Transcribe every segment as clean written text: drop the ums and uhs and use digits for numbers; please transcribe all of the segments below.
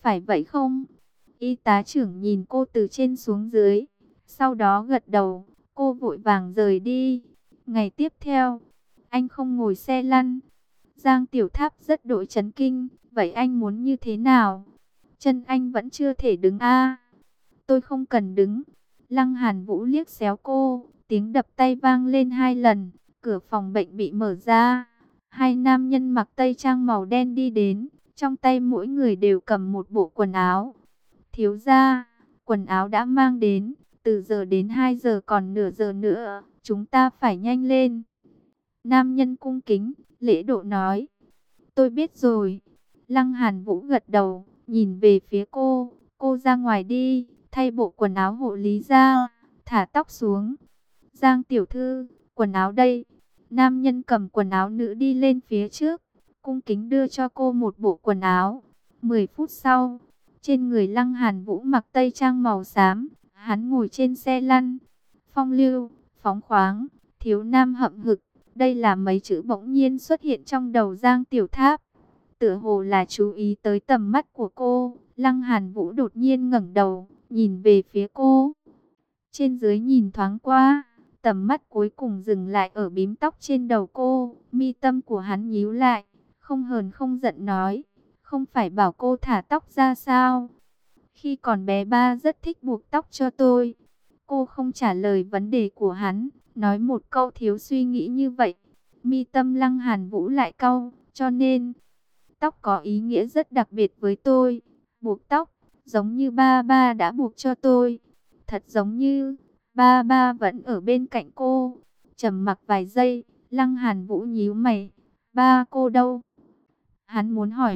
phải vậy không? Y tá trưởng nhìn cô từ trên xuống dưới, sau đó gật đầu, cô vội vàng rời đi. Ngày tiếp theo, anh không ngồi xe lăn. Giang Tiểu Tháp rất đội chấn kinh, vậy anh muốn như thế nào? Chân anh vẫn chưa thể đứng a. Tôi không cần đứng. Lăng Hàn Vũ liếc xéo cô, tiếng đập tay vang lên 2 lần, cửa phòng bệnh bị mở ra. 2 nam nhân mặc tây trang màu đen đi đến, trong tay mỗi người đều cầm một bộ quần áo. Thiếu gia, quần áo đã mang đến, từ giờ đến 2 giờ còn nửa giờ nữa, chúng ta phải nhanh lên. Nam nhân cung kính, lễ độ nói. Tôi biết rồi. Lăng Hàn Vũ gật đầu, nhìn về phía cô ra ngoài đi, thay bộ quần áo hộ lý ra, thả tóc xuống. Giang tiểu thư, quần áo đây. Nam nhân cầm quần áo nữ đi lên phía trước, cung kính đưa cho cô một bộ quần áo. 10 phút sau, trên người Lăng Hàn Vũ mặc tây trang màu xám, hắn ngồi trên xe lăn. Phong lưu, phóng khoáng, thiếu nam hậm hực, đây là mấy chữ bỗng nhiên xuất hiện trong đầu Giang Tiểu Tháp. Tựa hồ là chú ý tới tầm mắt của cô, Lăng Hàn Vũ đột nhiên ngẩng đầu, nhìn về phía cô. Trên dưới nhìn thoáng qua, tầm mắt cuối cùng dừng lại ở bím tóc trên đầu cô, mi tâm của hắn nhíu lại, không hờn không giận nói, không phải bảo cô thả tóc ra sao? Khi còn bé ba rất thích buộc tóc cho tôi. Cô không trả lời vấn đề của hắn, nói một câu thiếu suy nghĩ như vậy. Mi tâm Lăng Hàn Vũ lại cau, cho nên tóc có ý nghĩa rất đặc biệt với tôi. Buộc tóc, giống như ba ba đã buộc cho tôi. Thật giống như ba ba vẫn ở bên cạnh cô. Trầm mặc vài giây, Lăng Hàn Vũ nhíu mày. Ba cô đâu? Hắn muốn hỏi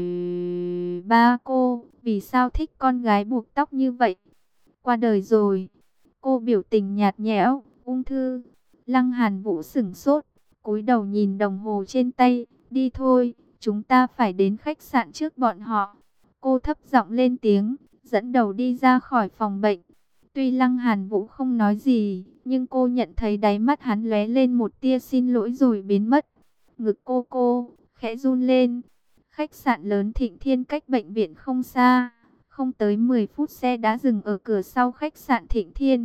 ba cô, vì sao thích con gái buộc tóc như vậy? Qua đời rồi. Cô biểu tình nhạt nhẽo, ung thư. Lăng Hàn Vũ sửng sốt, cúi đầu nhìn đồng hồ trên tay, đi thôi, chúng ta phải đến khách sạn trước bọn họ. Cô thấp giọng lên tiếng, dẫn đầu đi ra khỏi phòng bệnh. Tuy Lăng Hàn Vũ không nói gì, nhưng cô nhận thấy đáy mắt hắn lóe lên một tia xin lỗi rồi biến mất. Ngực cô khẽ run lên. Khách sạn lớn Thịnh Thiên cách bệnh viện không xa, không tới 10 phút xe đã dừng ở cửa sau khách sạn Thịnh Thiên.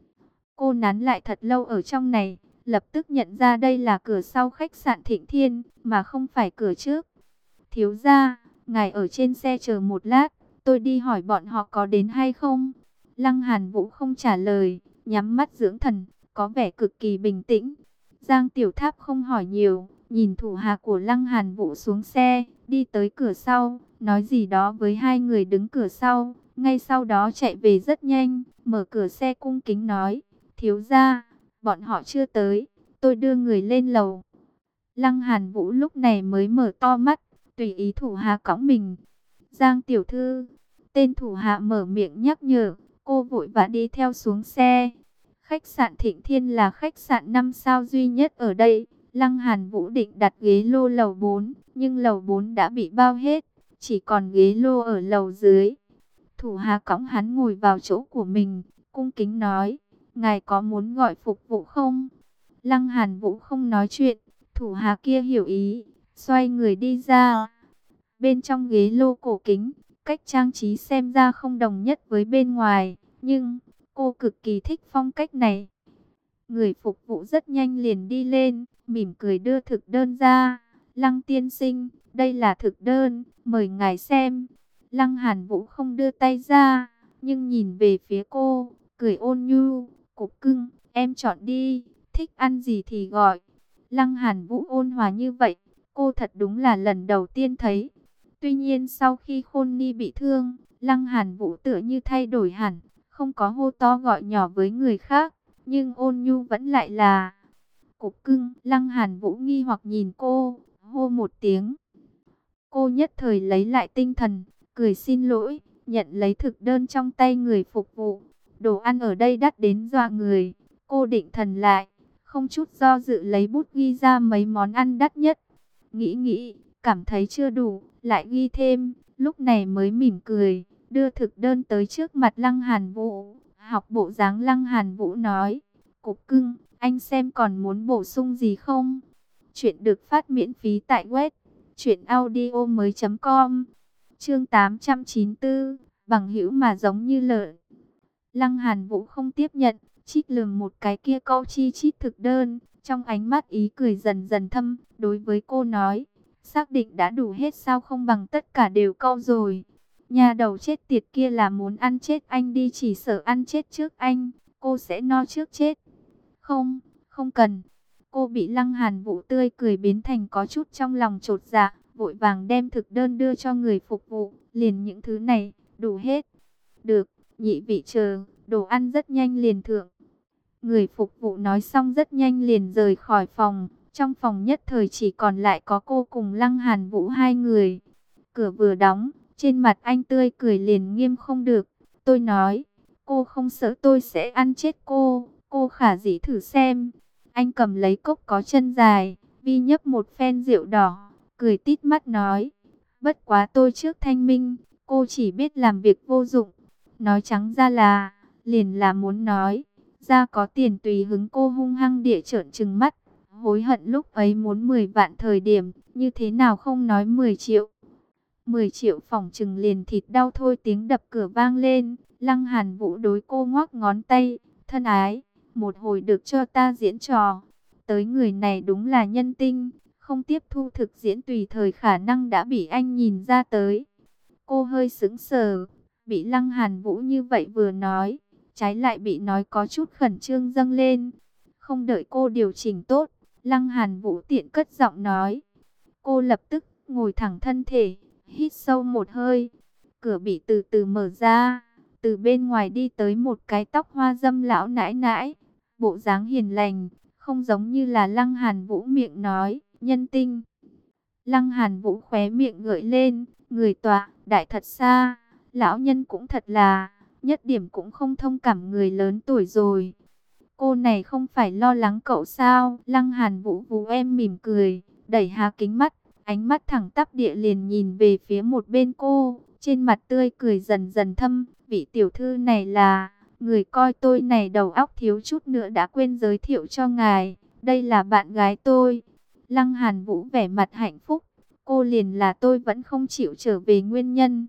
Cô nán lại thật lâu ở trong này, lập tức nhận ra đây là cửa sau khách sạn Thịnh Thiên, mà không phải cửa trước. Thiếu gia, ngài ở trên xe chờ một lát, tôi đi hỏi bọn họ có đến hay không. Lăng Hàn Vũ không trả lời, nhắm mắt dưỡng thần, có vẻ cực kỳ bình tĩnh. Giang Tiểu Tháp không hỏi nhiều, nhìn thủ hạ của Lăng Hàn Vũ xuống xe, đi tới cửa sau, nói gì đó với 2 người đứng cửa sau, ngay sau đó chạy về rất nhanh, mở cửa xe cung kính nói, thiếu gia, bọn họ chưa tới, tôi đưa người lên lầu. Lăng Hàn Vũ lúc này mới mở to mắt, tùy ý thủ hạ cõng mình. Giang tiểu thư, tên thủ hạ mở miệng nhắc nhở, cô vội vã đi theo xuống xe. Khách sạn Thịnh Thiên là khách sạn 5 sao duy nhất ở đây. Lăng Hàn Vũ định đặt ghế lô lầu 4, nhưng lầu 4 đã bị bao hết, chỉ còn ghế lô ở lầu dưới. Thủ hạ cõng hắn ngồi vào chỗ của mình, cung kính nói, ngài có muốn gọi phục vụ không? Lăng Hàn Vũ không nói chuyện, thủ hạ kia hiểu ý, xoay người đi ra. Bên trong ghế lô cổ kính, cách trang trí xem ra không đồng nhất với bên ngoài, nhưng cô cực kỳ thích phong cách này. Người phục vụ rất nhanh liền đi lên, mỉm cười đưa thực đơn ra. Lăng tiên sinh, đây là thực đơn, mời ngài xem. Lăng Hàn Vũ không đưa tay ra, nhưng nhìn về phía cô, cười ôn nhu, cục cưng, em chọn đi, thích ăn gì thì gọi. Lăng Hàn Vũ ôn hòa như vậy, cô thật đúng là lần đầu tiên thấy. Tuy nhiên sau khi Khôn Ni bị thương, Lăng Hàn Vũ tựa như thay đổi hẳn, không có hô to gọi nhỏ với người khác, nhưng ôn nhu vẫn lại là cục cưng. Lăng Hàn Vũ nghi hoặc nhìn cô, hô một tiếng. Cô nhất thời lấy lại tinh thần, cười xin lỗi, nhận lấy thực đơn trong tay người phục vụ. Đồ ăn ở đây đắt đến dọa người. Cô định thần lại, không chút do dự lấy bút ghi ra mấy món ăn đắt nhất. Nghĩ, cảm thấy chưa đủ, lại ghi thêm, lúc này mới mỉm cười, đưa thực đơn tới trước mặt Lăng Hàn Vũ. Học bộ dáng Lăng Hàn Vũ nói, cục cưng, anh xem còn muốn bổ sung gì không? Chuyện được phát miễn phí tại web truyệnaudiomoi.com. Chương 894, bằng hữu mà giống như lợn. Lăng Hàn Vũ không tiếp nhận, chít lườm một cái kia câu chi chít thực đơn, trong ánh mắt ý cười dần dần thâm, đối với cô nói, xác định đã đủ hết sao không bằng tất cả đều câu rồi. Nhà đầu chết tiệt kia là muốn ăn chết anh đi, chỉ sợ ăn chết trước anh, cô sẽ no trước chết. Không, không cần. Cô bị Lăng Hàn Vũ tươi cười biến thành có chút trong lòng chột dạ, vội vàng đem thực đơn đưa cho người phục vụ, liền những thứ này, đủ hết. Được, nhị vị chờ, đồ ăn rất nhanh liền thượng. Người phục vụ nói xong rất nhanh liền rời khỏi phòng, trong phòng nhất thời chỉ còn lại có cô cùng Lăng Hàn Vũ hai người. Cửa vừa đóng, trên mặt anh tươi cười liền nghiêm không được. Tôi nói, cô không sợ tôi sẽ ăn chết cô khả dĩ thử xem. Anh cầm lấy cốc có chân dài, vi nhấp một phen rượu đỏ, cười tít mắt nói, bất quá tôi trước thanh minh, cô chỉ biết làm việc vô dụng. Nói trắng ra là, liền là muốn nói, ra có tiền tùy hứng. Cô hung hăng địa trợn trừng mắt, hối hận lúc ấy muốn 10 vạn thời điểm, như thế nào không nói 10 triệu. 10 triệu phỏng chừng liền thịt đau thôi. Tiếng đập cửa vang lên, Lăng Hàn Vũ đối cô ngoắc ngón tay, thân ái, một hồi được cho ta diễn trò. Tới người này đúng là nhân tinh, không tiếp thu thực diễn tùy thời khả năng đã bị anh nhìn ra tới. Cô hơi sững sờ, bị Lăng Hàn Vũ như vậy vừa nói, trái lại bị nói có chút khẩn trương dâng lên. Không đợi cô điều chỉnh tốt, Lăng Hàn Vũ tiện cất giọng nói. Cô lập tức ngồi thẳng thân thể, hít sâu một hơi. Cửa bị từ từ mở ra, từ bên ngoài đi tới một cái tóc hoa dâm lão nãi nãi, bộ dáng hiền lành, không giống như là Lăng Hàn Vũ miệng nói, nhân tinh. Lăng Hàn Vũ khóe miệng gợi lên, người tọa, đại thật xa, lão nhân cũng thật là, nhất điểm cũng không thông cảm người lớn tuổi rồi. Cô này không phải lo lắng cậu sao? Lăng Hàn Vũ vú em mỉm cười, đẩy hà kính mắt, ánh mắt thẳng tắp địa liền nhìn về phía một bên cô, trên mặt tươi cười dần dần thâm, vị tiểu thư này là, người coi tôi này đầu óc thiếu chút nữa đã quên giới thiệu cho ngài, đây là bạn gái tôi. Lăng Hàn Vũ vẻ mặt hạnh phúc, cô liền là tôi vẫn không chịu trở về nguyên nhân.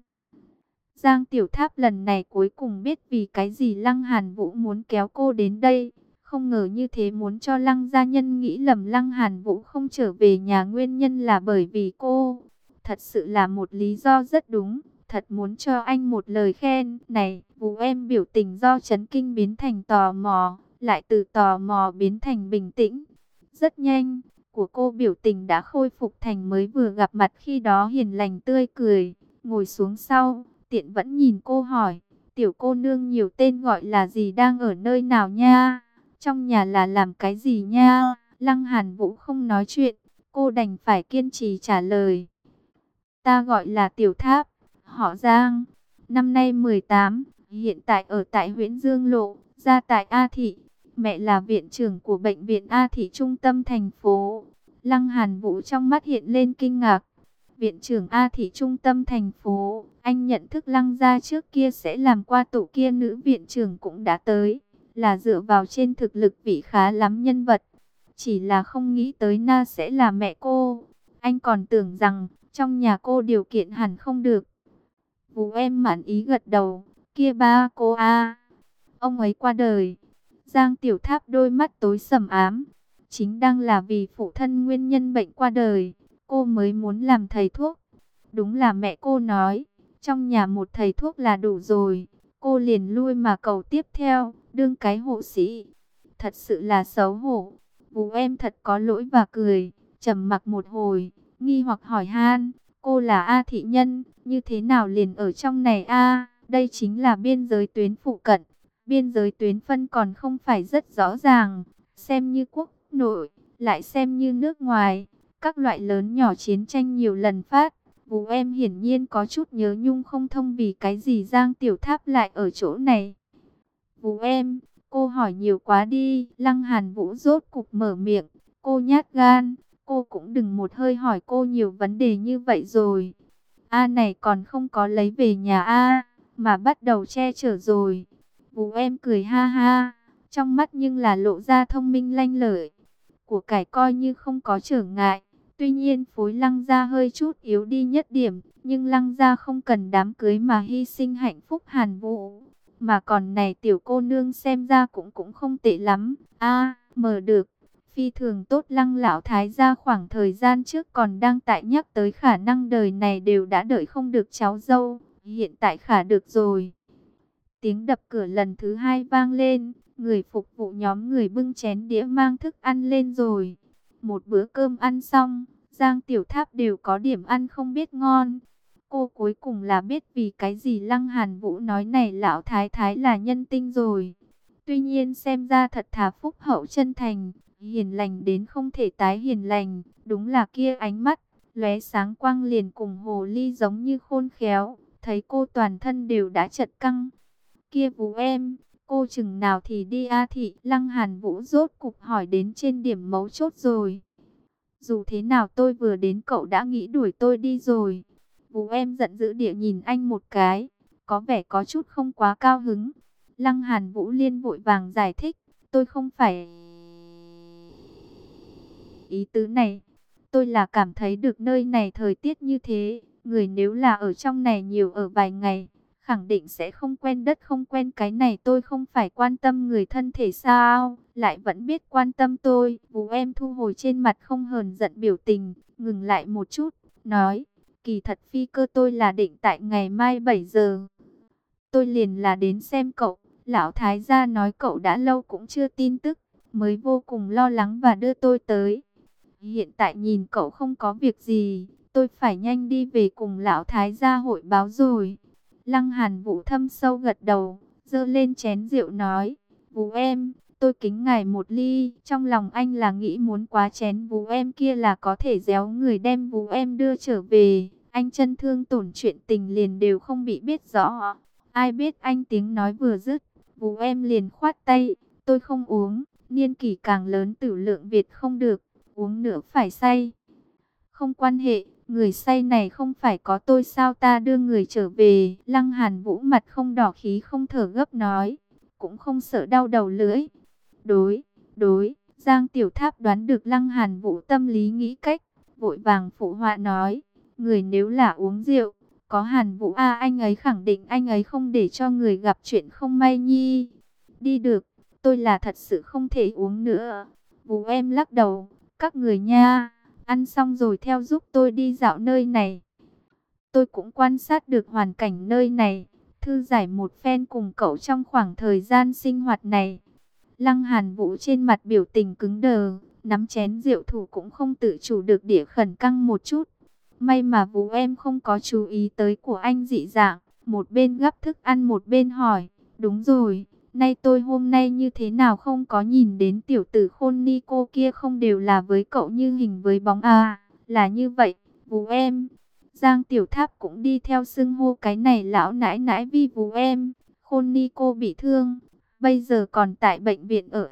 Giang Tiểu Tháp lần này cuối cùng biết vì cái gì Lăng Hàn Vũ muốn kéo cô đến đây. Không ngờ như thế muốn cho Lăng gia nhân nghĩ lầm Lăng Hàn Vũ không trở về nhà nguyên nhân là bởi vì cô. Thật sự là một lý do rất đúng. Thật muốn cho anh một lời khen. Này, Vũ em biểu tình do chấn kinh biến thành tò mò, lại từ tò mò biến thành bình tĩnh. Rất nhanh, của cô biểu tình đã khôi phục thành mới vừa gặp mặt khi đó hiền lành tươi cười. Ngồi xuống sau, tiện vẫn nhìn cô hỏi, tiểu cô nương nhiều tên gọi là gì, đang ở nơi nào nha? Trong nhà là làm cái gì nha? Lăng Hàn Vũ không nói chuyện, cô đành phải kiên trì trả lời. Ta gọi là Tiểu Tháp, họ Giang, năm nay 18, hiện tại ở tại huyện Dương Lộ, gia tại A Thị. Mẹ là viện trưởng của bệnh viện A Thị trung tâm thành phố. Lăng Hàn Vũ trong mắt hiện lên kinh ngạc. Viện trưởng A Thị trung tâm thành phố, anh nhận thức Lăng gia trước kia sẽ làm qua tổ kia nữ viện trưởng cũng đã tới, là dựa vào trên thực lực vị khá lắm nhân vật. Chỉ là không nghĩ tới na sẽ là mẹ cô. Anh còn tưởng rằng trong nhà cô điều kiện hẳn không được. Vũ em mãn ý gật đầu, kia ba cô a, ông ấy qua đời. Giang Tiểu Tháp đôi mắt tối sầm ám, chính đang là vì phụ thân nguyên nhân bệnh qua đời, cô mới muốn làm thầy thuốc. Đúng là mẹ cô nói, trong nhà một thầy thuốc là đủ rồi. Cô liền lui mà cầu tiếp theo, đương cái hộ sĩ. Thật sự là xấu hổ. Vũ em thật có lỗi và cười, trầm mặc một hồi, nghi hoặc hỏi han, cô là A thị nhân, như thế nào liền ở trong này a? Đây chính là biên giới tuyến phụ cận. Biên giới tuyến phân còn không phải rất rõ ràng, xem như quốc nội, lại xem như nước ngoài. Các loại lớn nhỏ chiến tranh nhiều lần phát. Vũ em hiển nhiên có chút nhớ nhung không thông vì cái gì Giang Tiểu Tháp lại ở chỗ này. Vũ em, cô hỏi nhiều quá đi. Lăng Hàn Vũ rốt cục mở miệng, cô nhát gan, cô cũng đừng một hơi hỏi cô nhiều vấn đề như vậy rồi. A này còn không có lấy về nhà A, mà bắt đầu che chở rồi. Vũ em cười ha ha, trong mắt nhưng là lộ ra thông minh lanh lợi. Của cải coi như không có trở ngại. Tuy nhiên phối Lăng gia hơi chút yếu đi nhất điểm, Nhưng Lăng gia không cần đám cưới mà hy sinh hạnh phúc Hàn Vũ. Mà còn này tiểu cô nương xem ra cũng không tệ lắm. Mở được. Phi thường tốt. Lăng lão thái gia khoảng thời gian trước còn đang tại nhắc tới khả năng đời này đều đã đợi không được cháu dâu. Hiện tại khả được rồi. Tiếng đập cửa lần thứ hai vang lên. Người phục vụ nhóm người bưng chén đĩa mang thức ăn lên rồi. Một bữa cơm ăn xong, Giang Tiểu Tháp đều có điểm ăn không biết ngon. Cô cuối cùng là biết vì cái gì Lăng Hàn Vũ nói này lão thái thái là nhân tinh rồi. Tuy nhiên xem ra thật thà phúc hậu chân thành, hiền lành đến không thể tái hiền lành. Đúng là kia ánh mắt, lóe sáng quang liền cùng hồ ly giống như khôn khéo. Thấy cô toàn thân đều đã chật căng. Kia Vũ em, cô chừng nào thì đi thị? Lăng Hàn Vũ rốt cục hỏi đến trên điểm mấu chốt rồi. Dù thế nào tôi vừa đến cậu đã nghĩ đuổi tôi đi rồi. Vũ em giận dữ địa nhìn anh một cái, có vẻ có chút không quá cao hứng. Lăng Hàn Vũ liên vội vàng giải thích, tôi không phải ý tứ này. Tôi là cảm thấy được nơi này thời tiết như thế, người nếu là ở trong này nhiều ở vài ngày, khẳng định sẽ không quen đất không quen cái này. Tôi không phải quan tâm người thân thể sao, lại vẫn biết quan tâm tôi. Vũ em thu hồi trên mặt không hờn giận biểu tình, ngừng lại một chút, nói, kỳ thật phi cơ tôi là định tại ngày mai 7 giờ. Tôi liền là đến xem cậu. Lão thái gia nói cậu đã lâu cũng chưa tin tức, mới vô cùng lo lắng và đưa tôi tới. Hiện tại nhìn cậu không có việc gì, tôi phải nhanh đi về cùng lão thái gia hội báo rồi. Lăng Hàn Vũ thâm sâu gật đầu, giơ lên chén rượu nói, Vũ em, tôi kính ngài một ly. Trong lòng anh là nghĩ muốn quá chén Vũ em kia là có thể réo người đem Vũ em đưa trở về. Anh chân thương tổn chuyện tình liền đều không bị biết rõ. Ai biết anh tiếng nói vừa dứt, Vũ em liền khoát tay, tôi không uống, niên kỷ càng lớn tử lượng Việt không được, uống nữa phải say. Không quan hệ, người say này không phải có tôi sao, ta đưa người trở về. Lăng Hàn Vũ mặt không đỏ khí không thở gấp nói, cũng không sợ đau đầu lưỡi. Đối, Giang Tiểu Tháp đoán được Lăng Hàn Vũ tâm lý nghĩ cách, vội vàng phụ họa nói, người nếu là uống rượu, có Hàn Vũ anh ấy khẳng định anh ấy không để cho người gặp chuyện không may nhi. Đi được, tôi là thật sự không thể uống nữa. Vũ em lắc đầu, các người nha, ăn xong rồi theo giúp tôi đi dạo nơi này. Tôi cũng quan sát được hoàn cảnh nơi này, thư giải một phen cùng cậu trong khoảng thời gian sinh hoạt này. Lăng Hàn Vũ trên mặt biểu tình cứng đờ, nắm chén rượu thủ cũng không tự chủ được địa khẩn căng một chút. May mà Vũ em không có chú ý tới của anh dị dạng, một bên gắp thức ăn một bên hỏi, đúng rồi, nay tôi hôm nay như thế nào không có nhìn đến tiểu tử khôn ni cô kia, không đều là với cậu như hình với bóng là như vậy, Vũ em. Giang Tiểu Tháp cũng đi theo xưng hô cái này lão nãi nãi vi Vũ em, khôn ni cô bị thương, bây giờ còn tại bệnh viện ở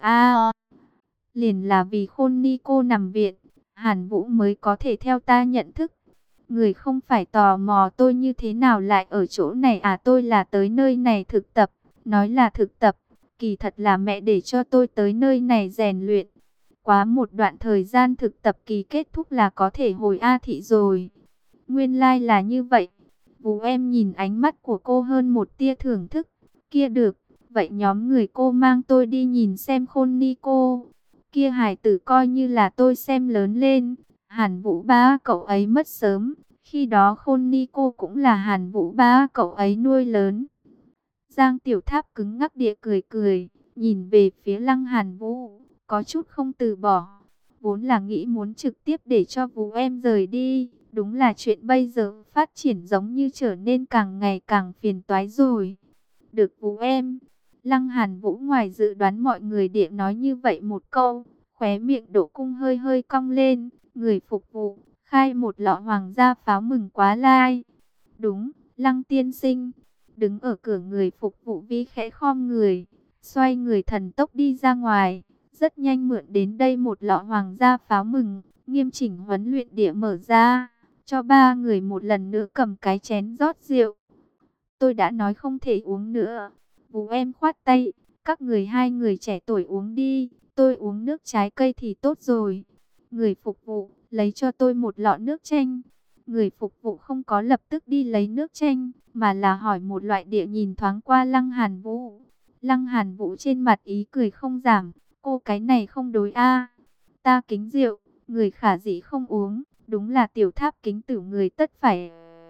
liền là vì khôn ni cô nằm viện, Hàn Vũ mới có thể theo ta nhận thức. Người không phải tò mò tôi như thế nào lại ở chỗ này tôi là tới nơi này thực tập. Nói là thực tập, kỳ thật là mẹ để cho tôi tới nơi này rèn luyện. Quá một đoạn thời gian thực tập kỳ kết thúc là có thể hồi thị rồi. Nguyên lai là như vậy. Vũ em nhìn ánh mắt của cô hơn một tia thưởng thức. Kia được, vậy nhóm người cô mang tôi đi nhìn xem khôn ni cô. Kia hài tử coi như là tôi xem lớn lên. Hàn Vũ ba cậu ấy mất sớm, khi đó khôn ni cô cũng là Hàn Vũ ba cậu ấy nuôi lớn. Giang Tiểu Tháp cứng ngắc địa cười, nhìn về phía Lăng Hàn Vũ, có chút không từ bỏ. Vốn là nghĩ muốn trực tiếp để cho Vũ em rời đi, đúng là chuyện bây giờ phát triển giống như trở nên càng ngày càng phiền toái rồi. Được Vũ em. Lăng Hàn Vũ ngoài dự đoán mọi người địa nói như vậy một câu, khóe miệng Đỗ Cung hơi hơi cong lên. Người phục vụ, khai một lọ hoàng gia pháo mừng quá lai. Đúng, Lăng tiên sinh. Đứng ở cửa người phục vụ vi khẽ khom người, xoay người thần tốc đi ra ngoài. Rất nhanh mượn đến đây một lọ hoàng gia pháo mừng, nghiêm chỉnh huấn luyện địa mở ra. Cho ba người một lần nữa cầm cái chén rót rượu. Tôi đã nói không thể uống nữa. Vũ em khoát tay, các người hai người trẻ tuổi uống đi, tôi uống nước trái cây thì tốt rồi. Người phục vụ, lấy cho tôi một lọ nước chanh. Người phục vụ không có lập tức đi lấy nước chanh, mà là hỏi một loại địa nhìn thoáng qua Lăng Hàn Vũ. Lăng Hàn Vũ trên mặt ý cười không giảm, cô cái này không đối a. Ta kính rượu, người khả dĩ không uống, đúng là tiểu tháp kính tử người tất phải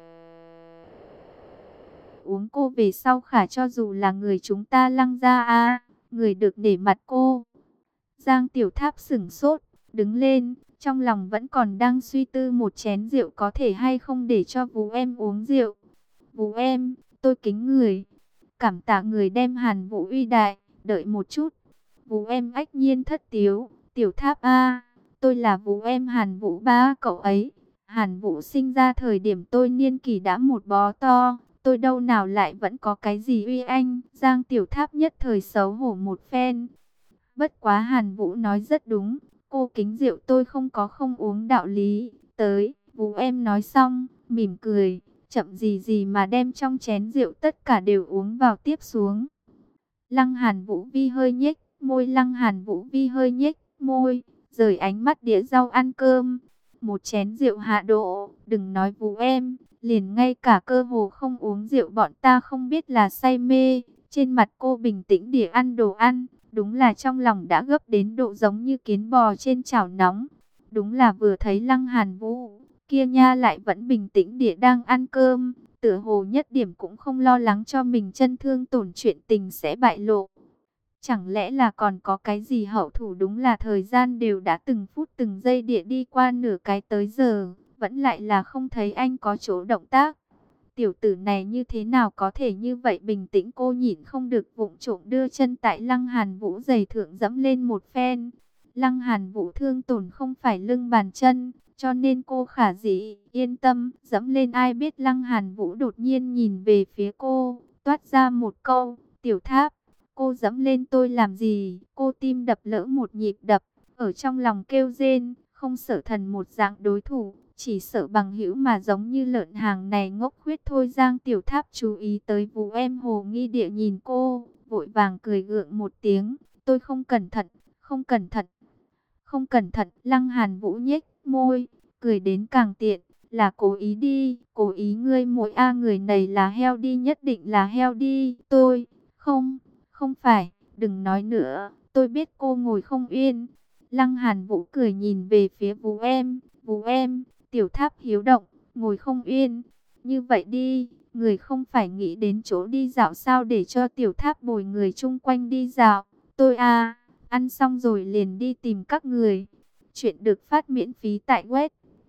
uống. Cô về sau khả cho dù là người chúng ta Lăng gia a, người được nể mặt cô. Giang tiểu tháp sửng sốt, đứng lên, trong lòng vẫn còn đang suy tư một chén rượu có thể hay không để cho Vú em uống rượu. Vú em, tôi kính người. Cảm tạ người đem Hàn Vũ uy đại, đợi một chút. Vú em ách nhiên thất tiếu, tiểu tháp a, tôi là Vú em Hàn Vũ ba cậu ấy. Hàn Vũ sinh ra thời điểm tôi niên kỷ đã một bó to, tôi đâu nào lại vẫn có cái gì uy anh. Giang tiểu tháp nhất thời xấu hổ một phen. Bất quá Hàn Vũ nói rất đúng, cô kính rượu tôi không có không uống đạo lý. Tới, Vú em nói xong, mỉm cười, chậm gì gì mà đem trong chén rượu tất cả đều uống vào tiếp xuống. Lăng Hàn Vũ Vi hơi nhếch môi, Lăng Hàn Vũ Vi hơi nhếch môi, rời ánh mắt đĩa rau ăn cơm. Một chén rượu hạ độ, đừng nói Vú em, liền ngay cả cơ hồ không uống rượu bọn ta không biết là say mê. Trên mặt cô bình tĩnh đĩa ăn đồ ăn, đúng là trong lòng đã gấp đến độ giống như kiến bò trên chảo nóng. Đúng là vừa thấy Lăng Hàn Vũ kia nha lại vẫn bình tĩnh địa đang ăn cơm, tựa hồ nhất điểm cũng không lo lắng cho mình chân thương tổn, chuyện tình sẽ bại lộ. Chẳng lẽ là còn có cái gì hậu thủ? Đúng là thời gian đều đã từng phút từng giây địa đi qua nửa cái tới giờ, vẫn lại là không thấy anh có chỗ động tác. Tiểu tử này như thế nào có thể như vậy bình tĩnh? Cô nhịn không được vụng trộm đưa chân tại Lăng Hàn Vũ giày thượng dẫm lên một phen. Lăng Hàn Vũ thương tổn không phải lưng bàn chân, cho nên cô khả dĩ yên tâm dẫm lên. Ai biết Lăng Hàn Vũ đột nhiên nhìn về phía cô, toát ra một câu, tiểu tháp, cô dẫm lên tôi làm gì? Cô tim đập lỡ một nhịp đập, ở trong lòng kêu rên, không sợ thần một dạng đối thủ, chỉ sợ bằng hữu mà giống như lợn hàng này ngốc khuyết thôi. Giang tiểu tháp chú ý tới Vú em hồ nghi địa nhìn cô, vội vàng cười gượng một tiếng, tôi không cẩn thận, không cẩn thận, không cẩn thận. Lăng Hàn Vũ nhếch môi, cười đến càng tiện, là cố ý đi, cố ý. Ngươi muội a, người này là heo đi, nhất định là heo đi. Tôi, không phải, đừng nói nữa, tôi biết cô ngồi không yên. Lăng Hàn Vũ cười nhìn về phía Vú em, tiểu tháp hiếu động, ngồi không yên. Như vậy đi, người không phải nghĩ đến chỗ đi dạo sao, để cho tiểu tháp bồi người chung quanh đi dạo. Tôi ăn xong rồi liền đi tìm các người. Chuyện được phát miễn phí tại web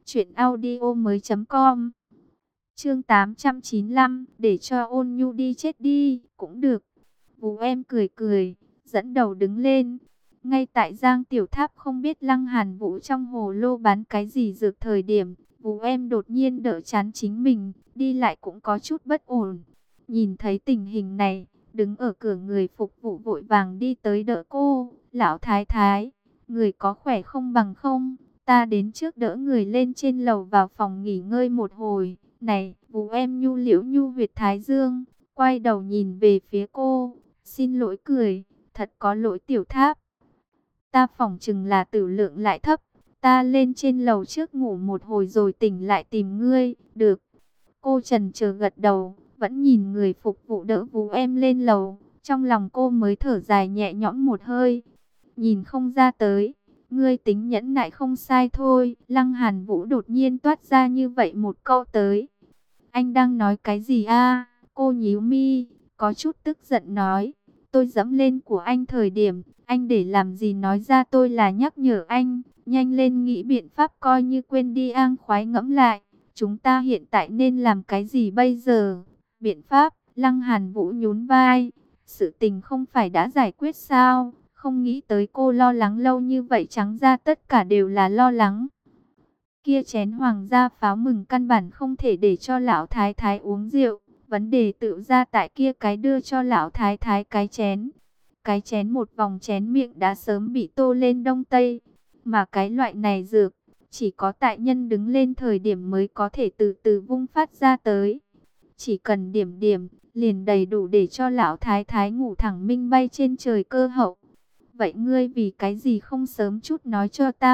truyệnaudiomoi.com. Chương 895, để cho Ôn Nhu đi chết đi, cũng được. Vú em cười cười, dẫn đầu đứng lên. Ngay tại Giang tiểu tháp không biết Lăng Hàn Vũ trong hồ lô bán cái gì dược thời điểm, Vú em đột nhiên đỡ chán chính mình, đi lại cũng có chút bất ổn. Nhìn thấy tình hình này, đứng ở cửa người phục vụ vội vàng đi tới đỡ cô. Lão thái thái, người có khỏe không? Bằng không, ta đến trước đỡ người lên trên lầu vào phòng nghỉ ngơi một hồi. Này, Vú em nhu liễu nhu huyệt thái dương, quay đầu nhìn về phía cô, xin lỗi cười, thật có lỗi tiểu tháp. Ta phỏng chừng là tử lượng lại thấp, ta lên trên lầu trước ngủ một hồi rồi tỉnh lại tìm ngươi, được. Cô chần chờ gật đầu, vẫn nhìn người phục vụ đỡ Vú em lên lầu, trong lòng cô mới thở dài nhẹ nhõm một hơi. Nhìn không ra tới, ngươi tính nhẫn nại không sai thôi. Lăng Hàn Vũ đột nhiên toát ra như vậy một câu tới. Anh đang nói cái gì a? Cô nhíu mi, có chút tức giận nói. Tôi dẫm lên của anh thời điểm, anh để làm gì? Nói ra tôi là nhắc nhở anh, nhanh lên nghĩ biện pháp, coi như quên đi. An khoái ngẫm lại, chúng ta hiện tại nên làm cái gì bây giờ? Biện pháp? Lăng Hàn Vũ nhún vai. Sự tình không phải đã giải quyết sao? Không nghĩ tới cô lo lắng lâu như vậy, trắng ra tất cả đều là lo lắng. Kia chén hoàng gia pháo mừng căn bản không thể để cho lão thái thái uống rượu. Vấn đề tự ra tại kia cái đưa cho lão thái thái cái chén. Cái chén một vòng chén miệng đã sớm bị tô lên đông tây. Mà cái loại này dược, chỉ có tại nhân đứng lên thời điểm mới có thể từ từ vung phát ra tới. Chỉ cần điểm điểm, liền đầy đủ để cho lão thái thái ngủ thẳng minh bay trên trời cơ hậu. Vậy ngươi vì cái gì không sớm chút nói cho ta biết?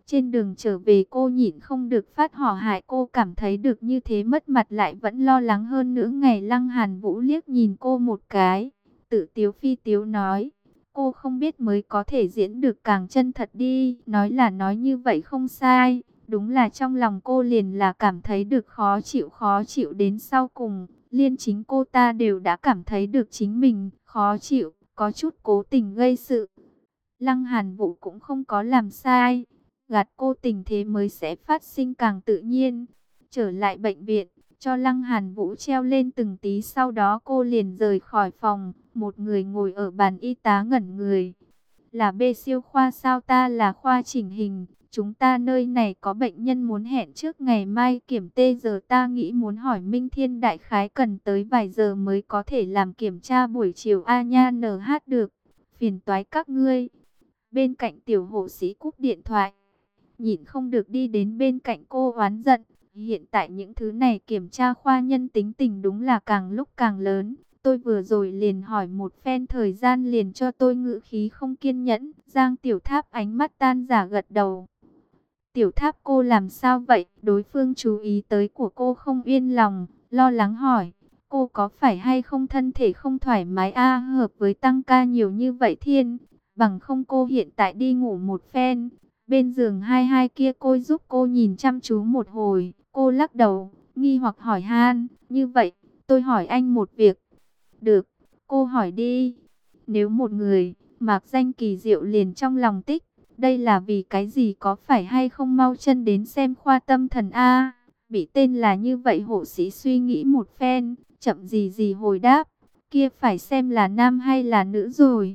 Trên đường trở về cô nhịn không được phát hỏa hại, cô cảm thấy được như thế mất mặt lại vẫn lo lắng hơn nữa. Ngày Lăng Hàn Vũ liếc nhìn cô một cái, tự tiếu phi tiếu nói, cô không biết mới có thể diễn được càng chân thật đi. Nói là nói như vậy không sai, đúng là trong lòng cô liền là cảm thấy được khó chịu đến sau cùng. Liên chính cô ta đều đã cảm thấy được chính mình khó chịu, có chút cố tình gây sự. Lăng Hàn Vũ cũng không có làm sai, gạt cô tình thế mới sẽ phát sinh càng tự nhiên. Trở lại bệnh viện, cho Lăng Hàn Vũ treo lên từng tí, sau đó cô liền rời khỏi phòng. Một người ngồi ở bàn y tá ngẩn người. Là B siêu khoa sao? Ta là khoa chỉnh hình. Chúng ta nơi này có bệnh nhân muốn hẹn trước ngày mai kiểm tê, giờ ta nghĩ muốn hỏi Minh Thiên đại khái cần tới vài giờ mới có thể làm kiểm tra buổi chiều a nha NH được. Phiền toái các ngươi. Bên cạnh tiểu hộ sĩ cúp điện thoại, nhịn không được đi đến bên cạnh cô oán giận. Hiện tại những thứ này kiểm tra khoa nhân tính tình đúng là càng lúc càng lớn. Tôi vừa rồi liền hỏi một phen thời gian liền cho tôi ngữ khí không kiên nhẫn. Giang Tiểu Tháp ánh mắt tan giả gật đầu. Tiểu Tháp cô làm sao vậy? Đối phương chú ý tới của cô không yên lòng, lo lắng hỏi. Cô có phải hay không thân thể không thoải mái hợp với tăng ca nhiều như vậy Thiên? Bằng không cô hiện tại đi ngủ một phen. Bên giường hai kia cô giúp cô nhìn chăm chú một hồi. Cô lắc đầu, nghi hoặc hỏi han. Như vậy, tôi hỏi anh một việc. Được, cô hỏi đi. Nếu một người, mạc danh kỳ diệu liền trong lòng tích. Đây là vì cái gì, có phải hay không mau chân đến xem khoa tâm thần A? Bị tên là như vậy hộ sĩ suy nghĩ một phen, chậm gì hồi đáp. Kia phải xem là nam hay là nữ rồi.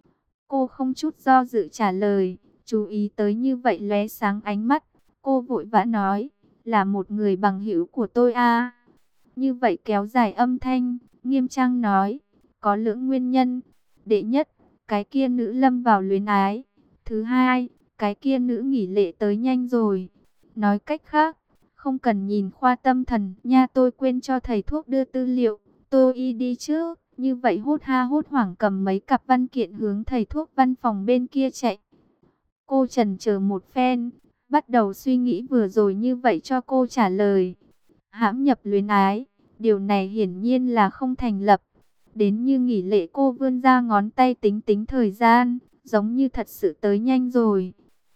Cô không chút do dự trả lời, chú ý tới như vậy lóe sáng ánh mắt. Cô vội vã nói, là một người bằng hữu của tôi a. Như vậy kéo dài âm thanh, nghiêm trang nói, có lưỡng nguyên nhân. Đệ nhất, cái kia nữ lâm vào luyến ái. Thứ hai, cái kia nữ nghỉ lễ tới nhanh rồi. Nói cách khác, không cần nhìn khoa tâm thần nha, tôi quên cho thầy thuốc đưa tư liệu. Tôi đi trước. Như vậy hốt hoảng cầm mấy cặp văn kiện hướng thầy thuốc văn phòng bên kia chạy. Cô chần chờ một phen, bắt đầu suy nghĩ vừa rồi như vậy cho cô trả lời. Hãm nhập luyến ái, điều này hiển nhiên là không thành lập. Đến như nghỉ lễ cô vươn ra ngón tay tính tính thời gian, giống như thật sự tới nhanh rồi.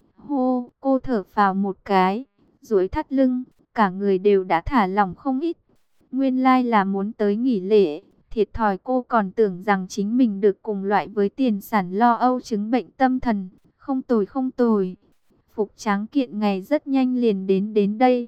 Hô, cô thở phào một cái, duỗi thắt lưng, cả người đều đã thả lỏng không ít. Nguyên lai là muốn tới nghỉ lễ. Thiệt thòi, cô còn tưởng rằng chính mình được cùng loại với tiền sản lo âu chứng bệnh tâm thần. Không tồi. Phục Tráng Kiện ngày rất nhanh liền đến đây.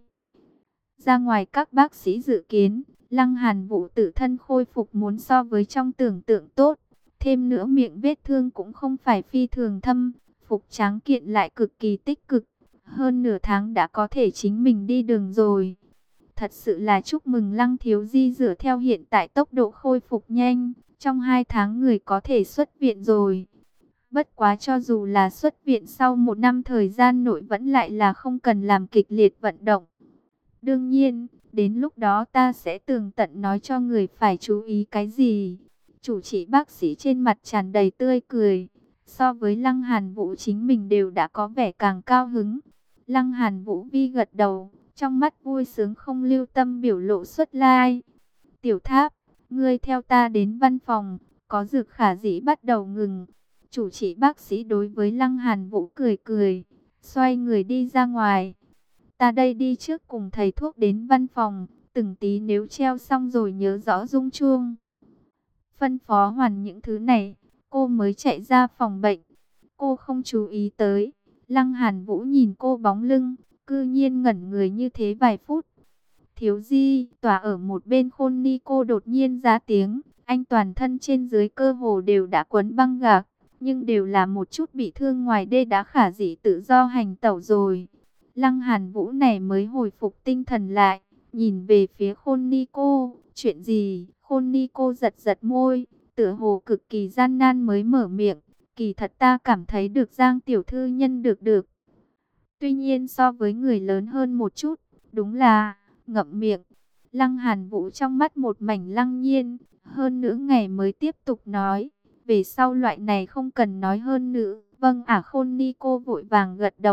Ra ngoài các bác sĩ dự kiến, Lăng Hàn Vũ tự thân khôi phục muốn so với trong tưởng tượng tốt. Thêm nữa miệng vết thương cũng không phải phi thường thâm. Phục Tráng Kiện lại cực kỳ tích cực. Hơn nửa tháng đã có thể chính mình đi đường rồi. Thật sự là chúc mừng Lăng thiếu di, dựa theo hiện tại tốc độ khôi phục nhanh, trong 2 tháng người có thể xuất viện rồi. Bất quá cho dù là xuất viện sau 1 năm thời gian nội vẫn lại là không cần làm kịch liệt vận động. Đương nhiên, đến lúc đó ta sẽ tường tận nói cho người phải chú ý cái gì. Chủ trị bác sĩ trên mặt tràn đầy tươi cười. So với Lăng Hàn Vũ chính mình đều đã có vẻ càng cao hứng. Lăng Hàn Vũ vi gật đầu, trong mắt vui sướng không lưu tâm biểu lộ xuất lai. Tiểu Tháp, ngươi theo ta đến văn phòng, có dược khả dĩ bắt đầu ngừng. Chủ trị bác sĩ đối với Lăng Hàn Vũ cười cười, xoay người đi ra ngoài. Ta đây đi trước cùng thầy thuốc đến văn phòng, từng tí nếu treo xong rồi nhớ rõ rung chuông. Phân phó hoàn những thứ này, cô mới chạy ra phòng bệnh. Cô không chú ý tới, Lăng Hàn Vũ nhìn cô bóng lưng, cư nhiên ngẩn người như thế vài phút. Thiếu di, tòa ở một bên Khôn Ni cô đột nhiên ra tiếng, anh toàn thân trên dưới cơ hồ đều đã quấn băng gạc, nhưng đều là một chút bị thương ngoài đê đã khả dĩ tự do hành tẩu rồi. Lăng Hàn Vũ này mới hồi phục tinh thần lại, nhìn về phía Khôn Ni cô, chuyện gì? Khôn Ni cô giật giật môi, tựa hồ cực kỳ gian nan mới mở miệng, kỳ thật ta cảm thấy được Giang tiểu thư nhân được. Tuy nhiên so với người lớn hơn một chút, đúng là ngậm miệng. Lăng Hàn Vũ trong mắt một mảnh lăng nhiên, hơn nửa ngày mới tiếp tục nói, về sau loại này không cần nói hơn nữa. Vâng Khôn Ni cô vội vàng gật đầu,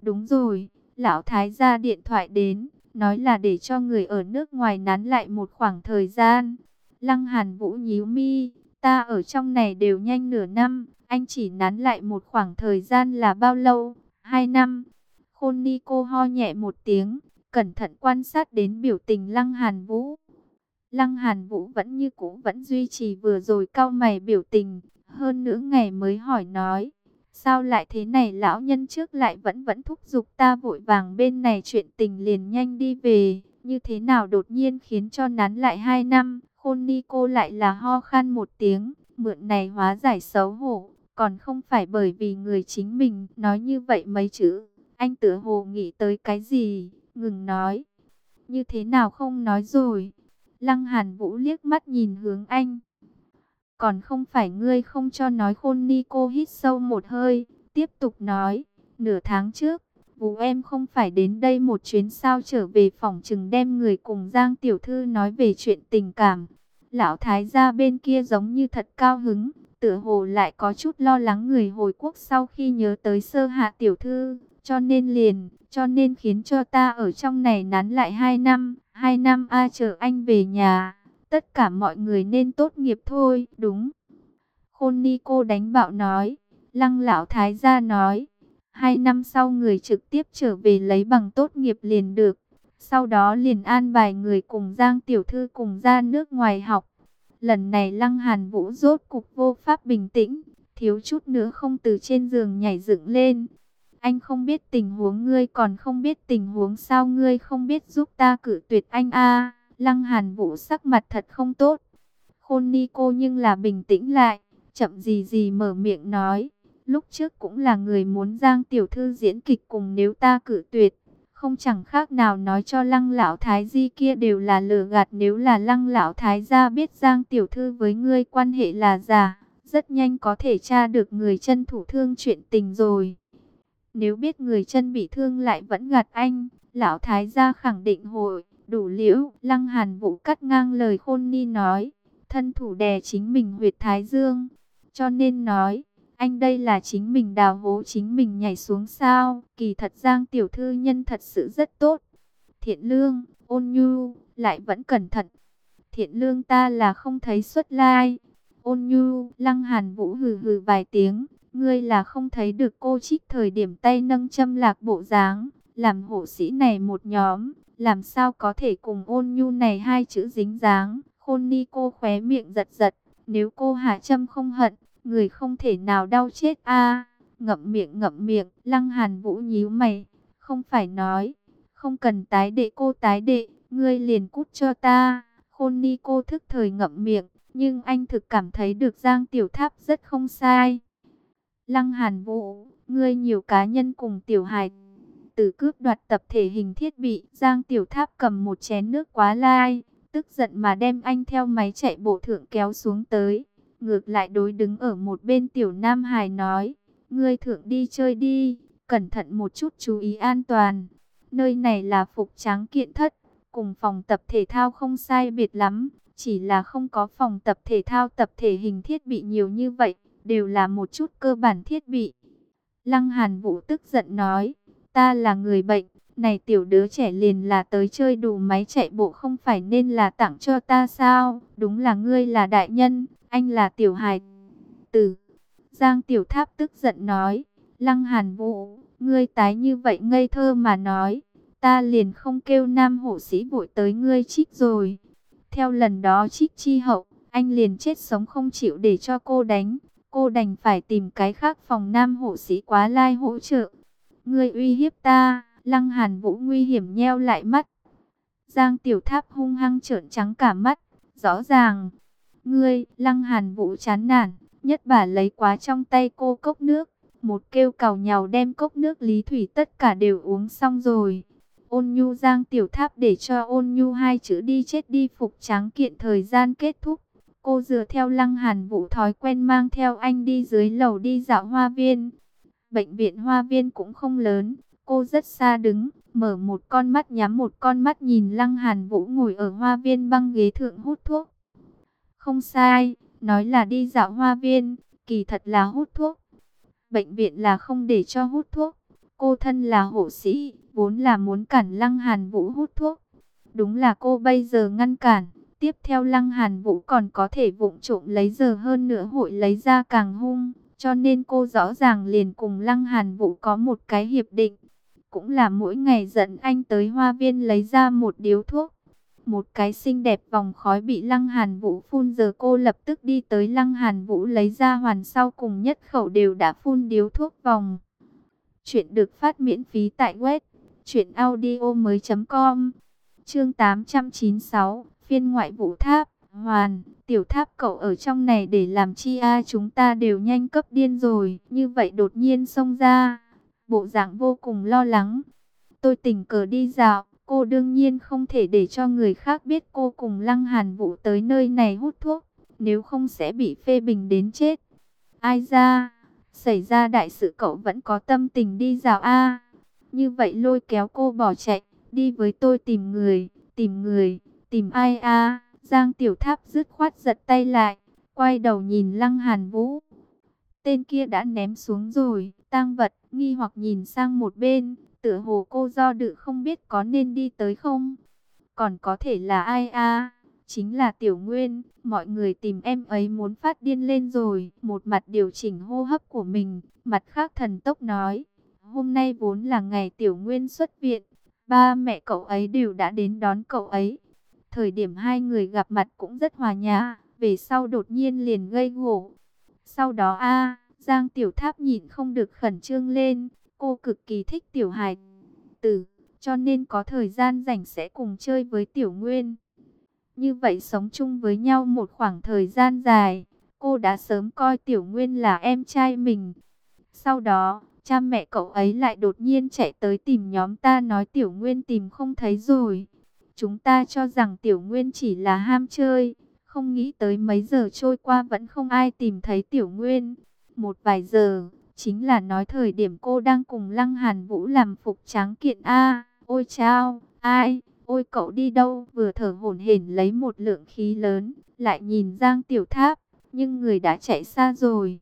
Đúng rồi, lão thái gia điện thoại đến, nói là để cho người ở nước ngoài nán lại một khoảng thời gian. Lăng Hàn Vũ nhíu mi, ta ở trong này đều nhanh nửa năm, anh chỉ nán lại một khoảng thời gian là bao lâu? 2 năm. Khôn Ni cô ho nhẹ một tiếng, cẩn thận quan sát đến biểu tình Lăng Hàn Vũ. Lăng Hàn Vũ vẫn như cũ vẫn duy trì vừa rồi cau mày biểu tình, hơn nửa ngày mới hỏi nói. Sao lại thế này, lão nhân trước lại vẫn thúc giục ta vội vàng bên này chuyện tình liền nhanh đi về. Như thế nào đột nhiên khiến cho nán lại 2 năm. Khôn Ni cô lại là ho khan một tiếng. Mượn này hóa giải xấu hổ. Còn không phải bởi vì người chính mình nói như vậy mấy chữ. Anh tựa hồ nghĩ tới cái gì. Ngừng nói. Như thế nào không nói rồi. Lăng Hàn Vũ liếc mắt nhìn hướng anh. Còn không phải ngươi không cho nói. Khôn Ni cô hít sâu một hơi, tiếp tục nói, nửa tháng trước, Vũ em không phải đến đây một chuyến sao, trở về phỏng chừng đem người cùng Giang tiểu thư nói về chuyện tình cảm. Lão thái gia bên kia giống như thật cao hứng, tựa hồ lại có chút lo lắng người hồi quốc sau khi nhớ tới Sơ Hạ tiểu thư, cho nên khiến cho ta ở trong này nán lại 2 năm. 2 năm chờ anh về nhà. Tất cả mọi người nên tốt nghiệp thôi, đúng. Khôn Ni cô đánh bạo nói. Lăng lão thái gia nói. 2 năm sau người trực tiếp trở về lấy bằng tốt nghiệp liền được. Sau đó liền an bài người cùng Giang tiểu thư cùng ra nước ngoài học. Lần này Lăng Hàn Vũ rốt cục vô pháp bình tĩnh. Thiếu chút nữa không từ trên giường nhảy dựng lên. Anh không biết tình huống, ngươi còn không biết tình huống sao, ngươi không biết giúp ta cự tuyệt anh a. Lăng Hàn Vũ sắc mặt thật không tốt. Khôn Ni cô nhưng là bình tĩnh lại, chậm gì gì mở miệng nói. Lúc trước cũng là người muốn Giang tiểu thư diễn kịch cùng, nếu ta cự tuyệt, không chẳng khác nào nói cho Lăng lão thái gia kia đều là lừa gạt. Nếu là Lăng lão thái gia biết Giang tiểu thư với ngươi quan hệ là giả, rất nhanh có thể tra được người chân thủ thương chuyện tình rồi. Nếu biết người chân bị thương lại vẫn gạt anh, lão thái gia khẳng định hội đủ liễu. Lăng Hàn Vũ cắt ngang lời Khôn Ni nói, thân thủ đè chính mình huyệt thái dương, cho nên nói, anh đây là chính mình đào hố chính mình nhảy xuống sao? Kỳ thật Giang tiểu thư nhân thật sự rất tốt, thiện lương, ôn nhu, lại vẫn cẩn thận. Thiện lương ta là không thấy xuất lai. Ôn nhu. Lăng Hàn Vũ hừ hừ vài tiếng. Ngươi là không thấy được cô Trích thời điểm tay nâng châm lạc bộ dáng, làm hộ sĩ này một nhóm, làm sao có thể cùng ôn nhu này hai chữ dính dáng. Khôn Ni cô khóe miệng giật giật, nếu cô hạ châm không hận, người không thể nào đau chết a. Ngậm miệng. Lăng Hàn Vũ nhíu mày, không phải nói không cần tái đệ, cô tái đệ, ngươi liền cút cho ta. Khôn Ni cô thức thời ngậm miệng, nhưng anh thực cảm thấy được Giang Tiểu Tháp rất không sai. Lăng Hàn Vũ, ngươi nhiều cá nhân cùng tiểu hài tử cướp đoạt tập thể hình thiết bị. Giang Tiểu Tháp cầm một chén nước quá lai, tức giận mà đem anh theo máy chạy bộ thượng kéo xuống tới. Ngược lại đối đứng ở một bên tiểu Nam Hải nói, ngươi thượng đi chơi đi, cẩn thận một chút, chú ý an toàn. Nơi này là Phục Tráng Kiện Thất, cùng phòng tập thể thao không sai biệt lắm, chỉ là không có phòng tập thể thao tập thể hình thiết bị nhiều như vậy, đều là một chút cơ bản thiết bị. Lăng Hàn Vũ tức giận nói, ta là người bệnh, này tiểu đứa trẻ liền là tới chơi đủ máy chạy bộ, không phải nên là tặng cho ta sao? Đúng là ngươi là đại nhân, anh là tiểu hài tử. Giang Tiểu Tháp tức giận nói, Lăng Hàn Vũ, ngươi tái như vậy ngây thơ mà nói, ta liền không kêu nam hộ sĩ vội tới ngươi Trích rồi. Theo lần đó Trích chi hậu, anh liền chết sống không chịu để cho cô đánh. Cô đành phải tìm cái khác phòng nam hộ sĩ quá lai hỗ trợ. Ngươi uy hiếp ta. Lăng Hàn Vũ nguy hiểm nheo lại mắt. Giang Tiểu Tháp hung hăng trợn trắng cả mắt. Rõ ràng. Ngươi. Lăng Hàn Vũ chán nản, nhất bả lấy quá trong tay cô cốc nước. Một kêu cào nhào đem cốc nước lý thủy tất cả đều uống xong rồi. Ôn nhu. Giang Tiểu Tháp để cho ôn nhu hai chữ đi chết đi. Phục Tráng Kiện thời gian kết thúc. Cô dựa theo Lăng Hàn Vũ thói quen mang theo anh đi dưới lầu đi dạo hoa viên. Bệnh viện hoa viên cũng không lớn. Cô rất xa đứng, mở một con mắt nhắm một con mắt nhìn Lăng Hàn Vũ ngồi ở hoa viên băng ghế thượng hút thuốc. Không sai, nói là đi dạo hoa viên, kỳ thật là hút thuốc. Bệnh viện là không để cho hút thuốc. Cô thân là hộ sĩ, vốn là muốn cản Lăng Hàn Vũ hút thuốc. Đúng là cô bây giờ ngăn cản. Tiếp theo Lăng Hàn Vũ còn có thể vụng trộm lấy giờ hơn nữa hội lấy ra càng hung. Cho nên cô rõ ràng liền cùng Lăng Hàn Vũ có một cái hiệp định. Cũng là mỗi ngày dẫn anh tới hoa viên lấy ra một điếu thuốc. Một cái xinh đẹp vòng khói bị Lăng Hàn Vũ phun, giờ cô lập tức đi tới Lăng Hàn Vũ lấy ra hoàn sau cùng nhất khẩu đều đã phun điếu thuốc vòng. Chuyện được phát miễn phí tại web truyệnaudiomoi.com. Chương 896, phiên ngoại vụ tháp. Hoàn, tiểu tháp cậu ở trong này để làm chi a? Chúng ta đều nhanh cấp điên rồi, như vậy đột nhiên xông ra, bộ dạng vô cùng lo lắng. Tôi tình cờ đi dạo, cô đương nhiên không thể để cho người khác biết cô cùng Lăng Hàn Vũ tới nơi này hút thuốc, nếu không sẽ bị phê bình đến chết. Ai ra, xảy ra đại sự cậu vẫn có tâm tình đi dạo a? Như vậy lôi kéo cô bỏ chạy, đi với tôi tìm người, tìm ai a? Giang Tiểu Tháp dứt khoát giật tay lại, quay đầu nhìn Lăng Hàn Vũ. Tên kia đã ném xuống rồi, tang vật, nghi hoặc nhìn sang một bên, tựa hồ cô do dự không biết có nên đi tới không. Còn có thể là ai a? Chính là Tiểu Nguyên, mọi người tìm em ấy muốn phát điên lên rồi. Một mặt điều chỉnh hô hấp của mình, mặt khác thần tốc nói, hôm nay vốn là ngày Tiểu Nguyên xuất viện, ba mẹ cậu ấy đều đã đến đón cậu ấy. Thời điểm hai người gặp mặt cũng rất hòa nhã, về sau đột nhiên liền gây gổ. Sau đó Giang Tiểu Tháp nhịn không được khẩn trương lên, cô cực kỳ thích Tiểu Hải Tử, cho nên có thời gian rảnh sẽ cùng chơi với Tiểu Nguyên. Như vậy sống chung với nhau một khoảng thời gian dài, cô đã sớm coi Tiểu Nguyên là em trai mình. Sau đó, cha mẹ cậu ấy lại đột nhiên chạy tới tìm nhóm ta nói Tiểu Nguyên tìm không thấy rồi. Chúng ta cho rằng Tiểu Nguyên chỉ là ham chơi, không nghĩ tới mấy giờ trôi qua vẫn không ai tìm thấy Tiểu Nguyên. Một vài giờ, chính là nói thời điểm cô đang cùng Lăng Hàn Vũ làm phục tráng kiện ôi chao, ai, ôi cậu đi đâu? Vừa thở hổn hển lấy một lượng khí lớn, lại nhìn Giang Tiểu Tháp, nhưng người đã chạy xa rồi.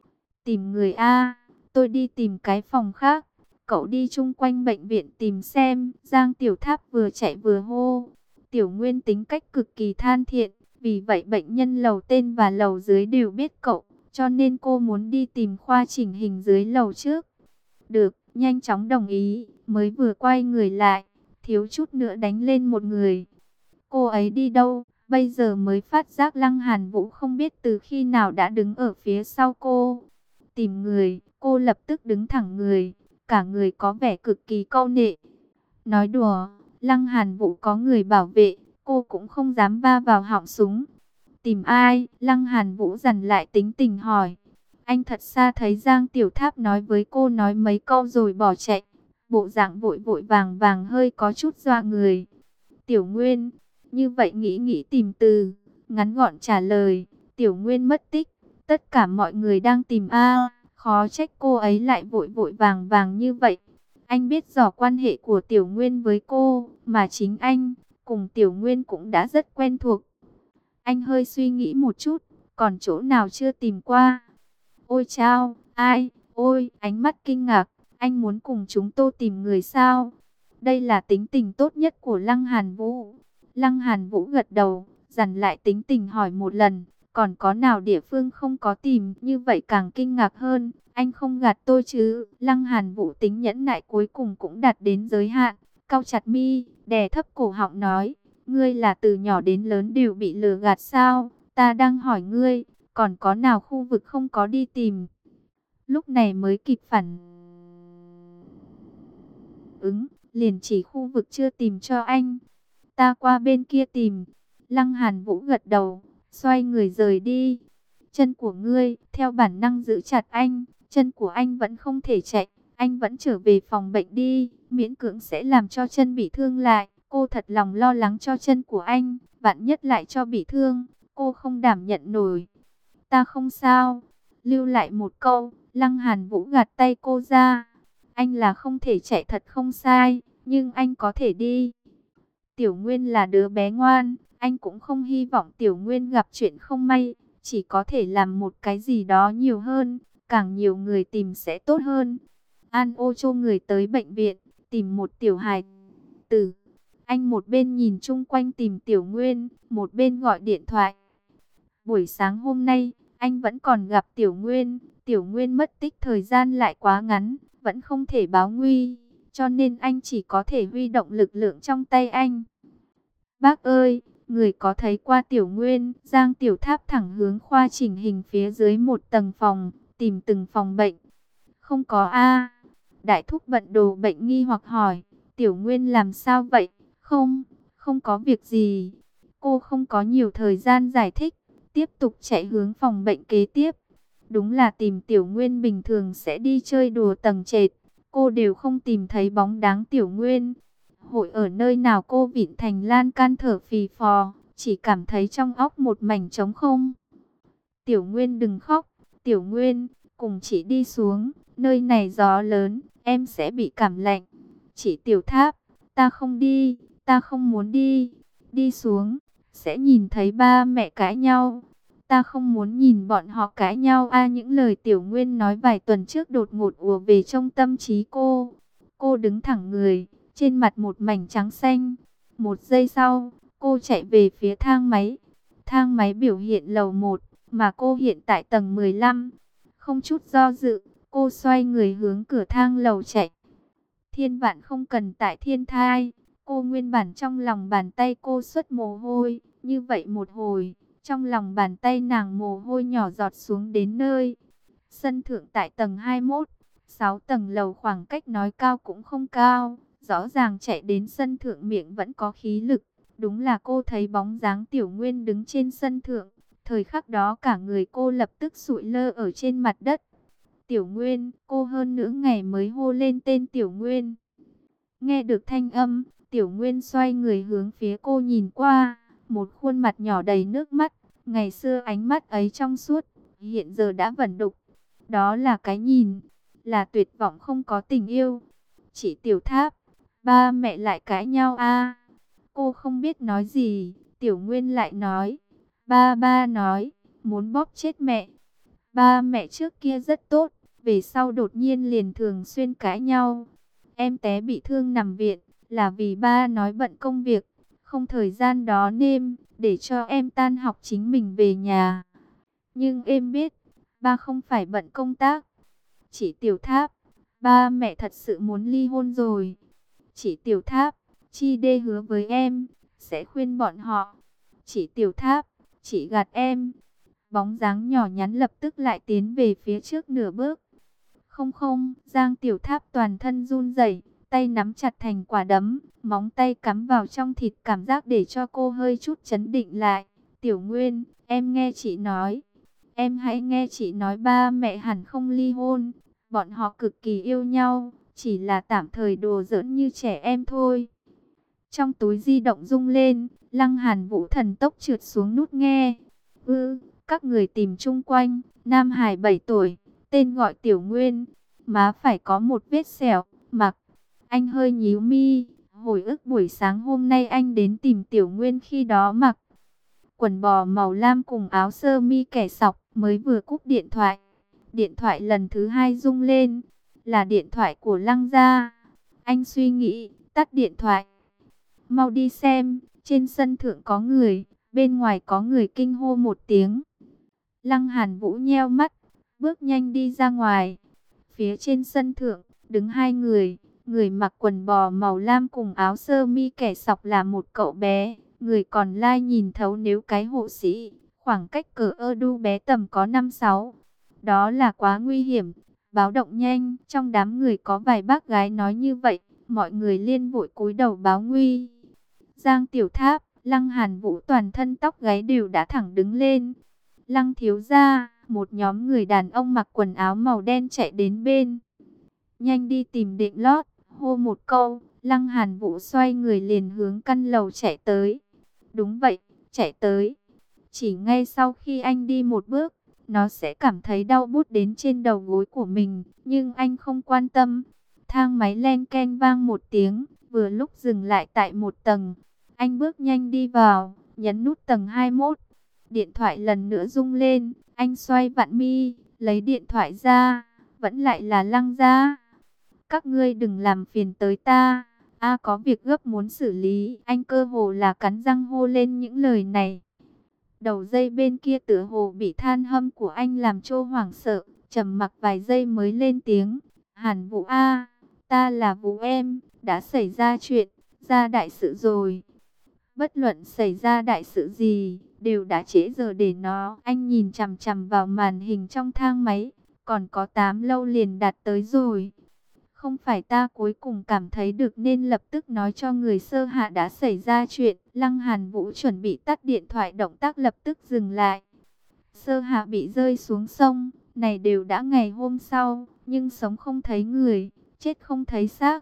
Tìm người tôi đi tìm cái phòng khác. Cậu đi chung quanh bệnh viện tìm xem. Giang Tiểu Tháp vừa chạy vừa hô. Tiểu Nguyên tính cách cực kỳ than thiện, vì vậy bệnh nhân lầu tên và lầu dưới đều biết cậu, cho nên cô muốn đi tìm khoa chỉnh hình dưới lầu trước. Được, nhanh chóng đồng ý, mới vừa quay người lại, thiếu chút nữa đánh lên một người. Cô ấy đi đâu? Bây giờ mới phát giác Lăng Hàn Vũ không biết từ khi nào đã đứng ở phía sau cô. Tìm người, cô lập tức đứng thẳng người, cả người có vẻ cực kỳ câu nệ. Nói đùa, Lăng Hàn Vũ có người bảo vệ, cô cũng không dám va vào họng súng. Tìm ai? Lăng Hàn Vũ dằn lại tính tình hỏi. Anh thật xa thấy Giang Tiểu Tháp nói với cô nói mấy câu rồi bỏ chạy. Bộ dạng vội vội vàng vàng hơi có chút dọa người. Tiểu Nguyên, như vậy nghĩ tìm từ, ngắn gọn trả lời. Tiểu Nguyên mất tích, tất cả mọi người đang tìm khó trách cô ấy lại vội vội vàng vàng như vậy. Anh biết rõ quan hệ của Tiểu Nguyên với cô, mà chính anh cùng Tiểu Nguyên cũng đã rất quen thuộc. Anh hơi suy nghĩ một chút, còn chỗ nào chưa tìm qua? Ôi chao, ai, ôi, ánh mắt kinh ngạc, anh muốn cùng chúng tôi tìm người sao? Đây là tính tình tốt nhất của Lăng Hàn Vũ. Lăng Hàn Vũ gật đầu, dằn lại tính tình hỏi một lần, còn có nào địa phương không có tìm, như vậy càng kinh ngạc hơn. Anh không gạt tôi chứ? Lăng Hàn Vũ tính nhẫn nại cuối cùng cũng đạt đến giới hạn, cau chặt mi, đè thấp cổ họng nói, ngươi là từ nhỏ đến lớn đều bị lừa gạt sao? Ta đang hỏi ngươi, còn có nào khu vực không có đi tìm? Lúc này mới kịp phản ứng, liền chỉ khu vực chưa tìm cho anh. Ta qua bên kia tìm. Lăng Hàn Vũ gật đầu, xoay người rời đi. Chân của ngươi, theo bản năng giữ chặt anh, chân của anh vẫn không thể chạy, anh vẫn trở về phòng bệnh đi, miễn cưỡng sẽ làm cho chân bị thương lại. Cô thật lòng lo lắng cho chân của anh, vạn nhất lại cho bị thương, cô không đảm nhận nổi. Ta không sao. Lưu lại một câu, Lăng Hàn Vũ gạt tay cô ra. Anh là không thể chạy thật không sai, nhưng anh có thể đi. Tiểu Nguyên là đứa bé ngoan, anh cũng không hy vọng Tiểu Nguyên gặp chuyện không may, chỉ có thể làm một cái gì đó nhiều hơn, càng nhiều người tìm sẽ tốt hơn. An ô chô người tới bệnh viện, tìm một tiểu hài tử. Anh một bên nhìn chung quanh tìm Tiểu Nguyên, một bên gọi điện thoại. Buổi sáng hôm nay, anh vẫn còn gặp Tiểu Nguyên. Tiểu Nguyên mất tích thời gian lại quá ngắn, vẫn không thể báo nguy, cho nên anh chỉ có thể huy động lực lượng trong tay anh. Bác ơi, người có thấy qua Tiểu Nguyên? Giang Tiểu Tháp thẳng hướng khoa chỉnh hình phía dưới một tầng phòng, tìm từng phòng bệnh. Không có a. Đại thúc bận đồ bệnh nghi hoặc hỏi, Tiểu Nguyên làm sao vậy? Không, không có việc gì. Cô không có nhiều thời gian giải thích, tiếp tục chạy hướng phòng bệnh kế tiếp. Đúng là tìm Tiểu Nguyên bình thường sẽ đi chơi đùa tầng trệt, cô đều không tìm thấy bóng dáng Tiểu Nguyên. Hội ở nơi nào cô vịn thành lan can thở phì phò, chỉ cảm thấy trong óc một mảnh trống không. Tiểu Nguyên đừng khóc, Tiểu Nguyên, cùng chị đi xuống, nơi này gió lớn, em sẽ bị cảm lạnh. Chị Tiểu Tháp, ta không đi, ta không muốn đi, đi xuống, sẽ nhìn thấy ba mẹ cãi nhau. Ta không muốn nhìn bọn họ cãi nhau a. Những lời Tiểu Nguyên nói vài tuần trước đột ngột ùa về trong tâm trí cô. Cô đứng thẳng người, trên mặt một mảnh trắng xanh. Một giây sau, cô chạy về phía thang máy. Thang máy biểu hiện lầu 1, mà cô hiện tại tầng 15. Không chút do dự, cô xoay người hướng cửa thang lầu chạy. Thiên vạn không cần tại thiên thai. Cô nguyên bản trong lòng bàn tay cô xuất mồ hôi. Như vậy một hồi, trong lòng bàn tay nàng mồ hôi nhỏ giọt xuống đến nơi. Sân thượng tại tầng 21, 6 tầng lầu khoảng cách nói cao cũng không cao. Rõ ràng chạy đến sân thượng miệng vẫn có khí lực. Đúng là cô thấy bóng dáng Tiểu Nguyên đứng trên sân thượng. Thời khắc đó cả người cô lập tức sụi lơ ở trên mặt đất. Tiểu Nguyên, cô hơn nửa ngày mới hô lên tên Tiểu Nguyên. Nghe được thanh âm, Tiểu Nguyên xoay người hướng phía cô nhìn qua. Một khuôn mặt nhỏ đầy nước mắt. Ngày xưa ánh mắt ấy trong suốt, hiện giờ đã vẩn đục. Đó là cái nhìn, là tuyệt vọng không có tình yêu. Chị Tiểu Tháp, ba mẹ lại cãi nhau a. Cô không biết nói gì, Tiểu Nguyên lại nói. Ba nói, muốn bóp chết mẹ. Ba mẹ trước kia rất tốt, về sau đột nhiên liền thường xuyên cãi nhau. Em té bị thương nằm viện, là vì ba nói bận công việc, không thời gian đó nên để cho em tan học chính mình về nhà. Nhưng em biết, ba không phải bận công tác. Chị Tiểu Tháp, ba mẹ thật sự muốn ly hôn rồi. Chị Tiểu Tháp, Chi Đê hứa với em, sẽ khuyên bọn họ. Chị Tiểu Tháp, chị gạt em. Bóng dáng nhỏ nhắn lập tức lại tiến về phía trước nửa bước. Không không, Giang Tiểu Tháp toàn thân run rẩy, tay nắm chặt thành quả đấm, móng tay cắm vào trong thịt, cảm giác để cho cô hơi chút chấn định lại. Tiểu Nguyên, em nghe chị nói. Em hãy nghe chị nói, ba mẹ hẳn không ly hôn. Bọn họ cực kỳ yêu nhau, chỉ là tạm thời đùa giỡn như trẻ em thôi. Trong túi di động rung lên, Lăng Hàn Vũ thần tốc trượt xuống nút nghe. Các người tìm chung quanh, Nam Hải 7 tuổi, tên gọi Tiểu Nguyên, má phải có một vết sẹo, mặc. Anh hơi nhíu mi, hồi ức buổi sáng hôm nay anh đến tìm Tiểu Nguyên khi đó mặc quần bò màu lam cùng áo sơ mi kẻ sọc, mới vừa cúp điện thoại. Điện thoại lần thứ hai rung lên, là điện thoại của Lăng gia. Anh suy nghĩ, tắt điện thoại. Mau đi xem, trên sân thượng có người, bên ngoài có người, kinh hô một tiếng. Lăng Hàn Vũ nheo mắt, bước nhanh đi ra ngoài. Phía trên sân thượng, đứng hai người. Người mặc quần bò màu lam cùng áo sơ mi kẻ sọc là một cậu bé. Người còn lai nhìn thấu nếu cái hộ sĩ. Khoảng cách cỡ ơ đu bé tầm có 5-6. Đó là quá nguy hiểm. Báo động nhanh. Trong đám người có vài bác gái nói như vậy. Mọi người liên vội cúi đầu báo nguy. Giang Tiểu Tháp, Lăng Hàn Vũ toàn thân tóc gáy đều đã thẳng đứng lên. Lăng thiếu gia, một nhóm người đàn ông mặc quần áo màu đen chạy đến bên. Nhanh đi tìm Định Lót, hô một câu, Lăng Hàn Vũ xoay người liền hướng căn lầu chạy tới. Đúng vậy, chạy tới. Chỉ ngay sau khi anh đi một bước, nó sẽ cảm thấy đau bút đến trên đầu gối của mình, nhưng anh không quan tâm. Thang máy len keng vang một tiếng, vừa lúc dừng lại tại một tầng. Anh bước nhanh đi vào, nhấn nút tầng 21. Điện thoại lần nữa rung lên, anh xoay vặn mi, lấy điện thoại ra, vẫn lại là Lăng gia. Các ngươi đừng làm phiền tới ta. A có việc gấp muốn xử lý. Anh cơ hồ là cắn răng hô lên những lời này. Đầu dây bên kia tựa hồ bị than hâm của anh làm cho hoảng sợ. Trầm mặc vài giây mới lên tiếng. Hàn Vũ A, ta là Vũ em, đã xảy ra chuyện, ra đại sự rồi. Bất luận xảy ra đại sự gì, đều đã trễ giờ để nó. Anh nhìn chằm chằm vào màn hình trong thang máy, còn có 8 lâu liền đạt tới rồi. Không phải ta cuối cùng cảm thấy được nên lập tức nói cho người sơ hạ đã xảy ra chuyện. Lăng Hàn Vũ chuẩn bị tắt điện thoại, động tác lập tức dừng lại. Sơ hạ bị rơi xuống sông, này đều đã ngày hôm sau, nhưng sống không thấy người, chết không thấy xác.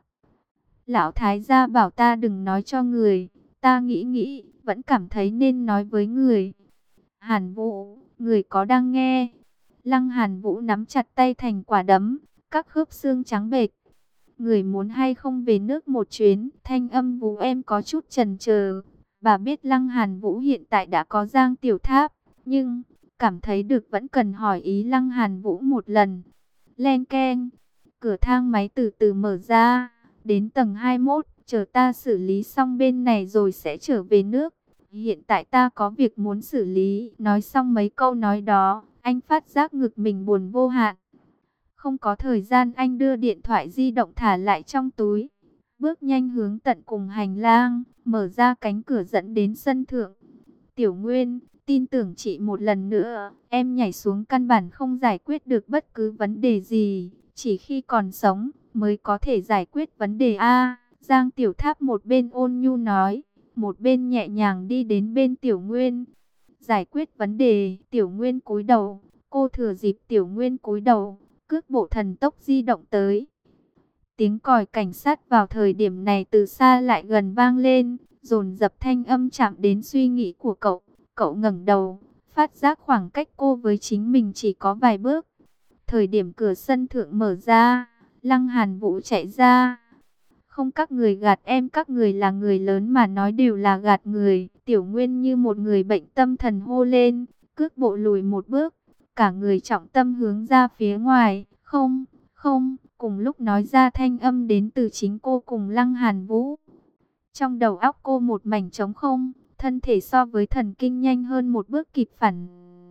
Lão Thái gia bảo ta đừng nói cho người, ta nghĩ nghĩ, vẫn cảm thấy nên nói với người. Hàn Vũ, người có đang nghe? Lăng Hàn Vũ nắm chặt tay thành quả đấm, các khớp xương trắng bệch. Người muốn hay không về nước một chuyến? Thanh âm Vũ em có chút chần chờ. Bà biết Lăng Hàn Vũ hiện tại đã có Giang Tiểu Tháp, nhưng cảm thấy được vẫn cần hỏi ý Lăng Hàn Vũ một lần. Len keng, cửa thang máy từ từ mở ra, đến tầng 21, chờ ta xử lý xong bên này rồi sẽ trở về nước. Hiện tại ta có việc muốn xử lý. Nói xong mấy câu nói đó, anh phát giác ngực mình buồn vô hạn. Không có thời gian, anh đưa điện thoại di động thả lại trong túi. Bước nhanh hướng tận cùng hành lang, mở ra cánh cửa dẫn đến sân thượng. Tiểu Nguyên, tin tưởng chị một lần nữa, em nhảy xuống căn bản không giải quyết được bất cứ vấn đề gì. Chỉ khi còn sống mới có thể giải quyết vấn đề A. Giang Tiểu Tháp một bên ôn nhu nói, một bên nhẹ nhàng đi đến bên Tiểu Nguyên. Giải quyết vấn đề, Tiểu Nguyên cúi đầu. Cô thừa dịp Tiểu Nguyên cúi đầu, cước bộ thần tốc di động tới. Tiếng còi cảnh sát vào thời điểm này từ xa lại gần vang lên, dồn dập thanh âm chạm đến suy nghĩ của cậu. Cậu ngẩng đầu, phát giác khoảng cách cô với chính mình chỉ có vài bước. Thời điểm cửa sân thượng mở ra, Lăng Hàn Vũ chạy ra. Không, các người gạt em, các người là người lớn mà nói đều là gạt người. Tiểu Nguyên như một người bệnh tâm thần hô lên, cước bộ lùi một bước, cả người trọng tâm hướng ra phía ngoài. Không, không, cùng lúc nói ra thanh âm đến từ chính cô cùng Lăng Hàn Vũ. Trong đầu óc cô một mảnh trống không, thân thể so với thần kinh nhanh hơn một bước kịp phản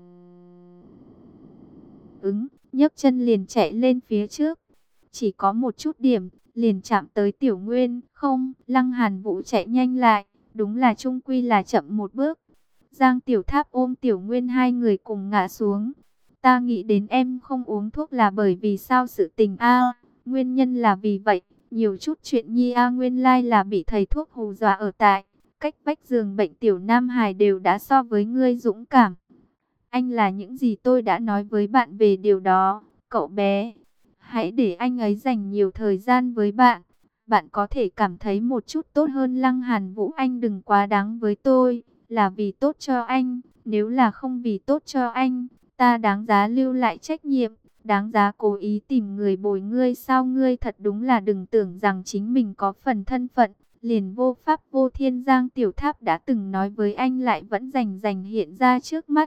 ứng, nhấc chân liền chạy lên phía trước. Chỉ có một chút điểm, liền chạm tới Tiểu Nguyên. Không, Lăng Hàn Vũ chạy nhanh lại, đúng là chung quy là chậm một bước. Giang Tiểu Tháp ôm Tiểu Nguyên, hai người cùng ngã xuống. Ta nghĩ đến em không uống thuốc là bởi vì sao sự tình a? Nguyên nhân là vì vậy, nhiều chút chuyện nhi a, nguyên lai là bị thầy thuốc hù dọa ở tại cách vách giường bệnh Tiểu Nam Hải đều đã so với ngươi dũng cảm. Anh là những gì tôi đã nói với bạn về điều đó, cậu bé. Hãy để anh ấy dành nhiều thời gian với bạn. Bạn có thể cảm thấy một chút tốt hơn. Lăng Hàn Vũ, anh đừng quá đáng với tôi, là vì tốt cho anh. Nếu là không vì tốt cho anh, ta đáng giá lưu lại trách nhiệm, đáng giá cố ý tìm người bồi ngươi sao? Ngươi thật đúng là đừng tưởng rằng chính mình có phần thân phận, liền vô pháp vô thiên. Giang Tiểu Tháp đã từng nói với anh lại vẫn rành rành hiện ra trước mắt.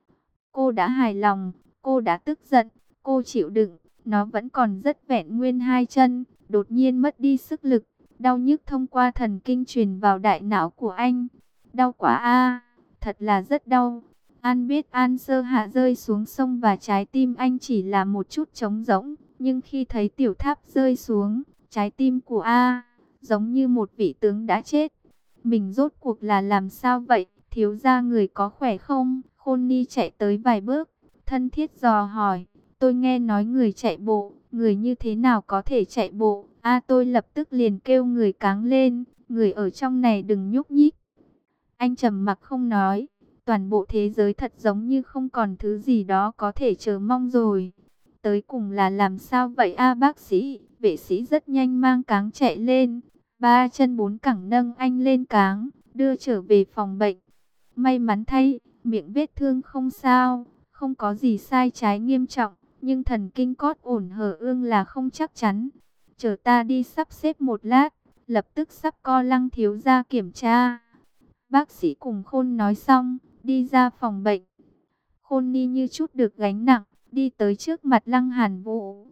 Cô đã hài lòng, cô đã tức giận, cô chịu đựng, nó vẫn còn rất vẹn nguyên hai chân, đột nhiên mất đi sức lực, đau nhức thông qua thần kinh truyền vào đại não của anh. Đau quá a, thật là rất đau. An biết An Sơ Hạ rơi xuống sông và trái tim anh chỉ là một chút trống rỗng, nhưng khi thấy Tiểu Tháp rơi xuống, trái tim của A giống như một vị tướng đã chết. Mình rốt cuộc là làm sao vậy? Thiếu gia người có khỏe không? Khôn Ni chạy tới vài bước, thân thiết dò hỏi. Tôi nghe nói người chạy bộ, người như thế nào có thể chạy bộ? Tôi lập tức liền kêu người cáng lên, người ở trong này đừng nhúc nhích. Anh trầm mặc không nói, toàn bộ thế giới thật giống như không còn thứ gì đó có thể chờ mong rồi. Tới cùng là làm sao vậy bác sĩ? Vệ sĩ rất nhanh mang cáng chạy lên, 3 chân 4 cẳng nâng anh lên cáng, đưa trở về phòng bệnh. May mắn thay, miệng vết thương không sao, không có gì sai trái nghiêm trọng, nhưng thần kinh cốt ổn hở ương là không chắc chắn. Chờ ta đi sắp xếp một lát, lập tức sắp co Lăng thiếu gia kiểm tra. Bác sĩ cùng Khôn nói xong, đi ra phòng bệnh. Khôn Ni như chút được gánh nặng, đi tới trước mặt Lăng Hàn Vũ.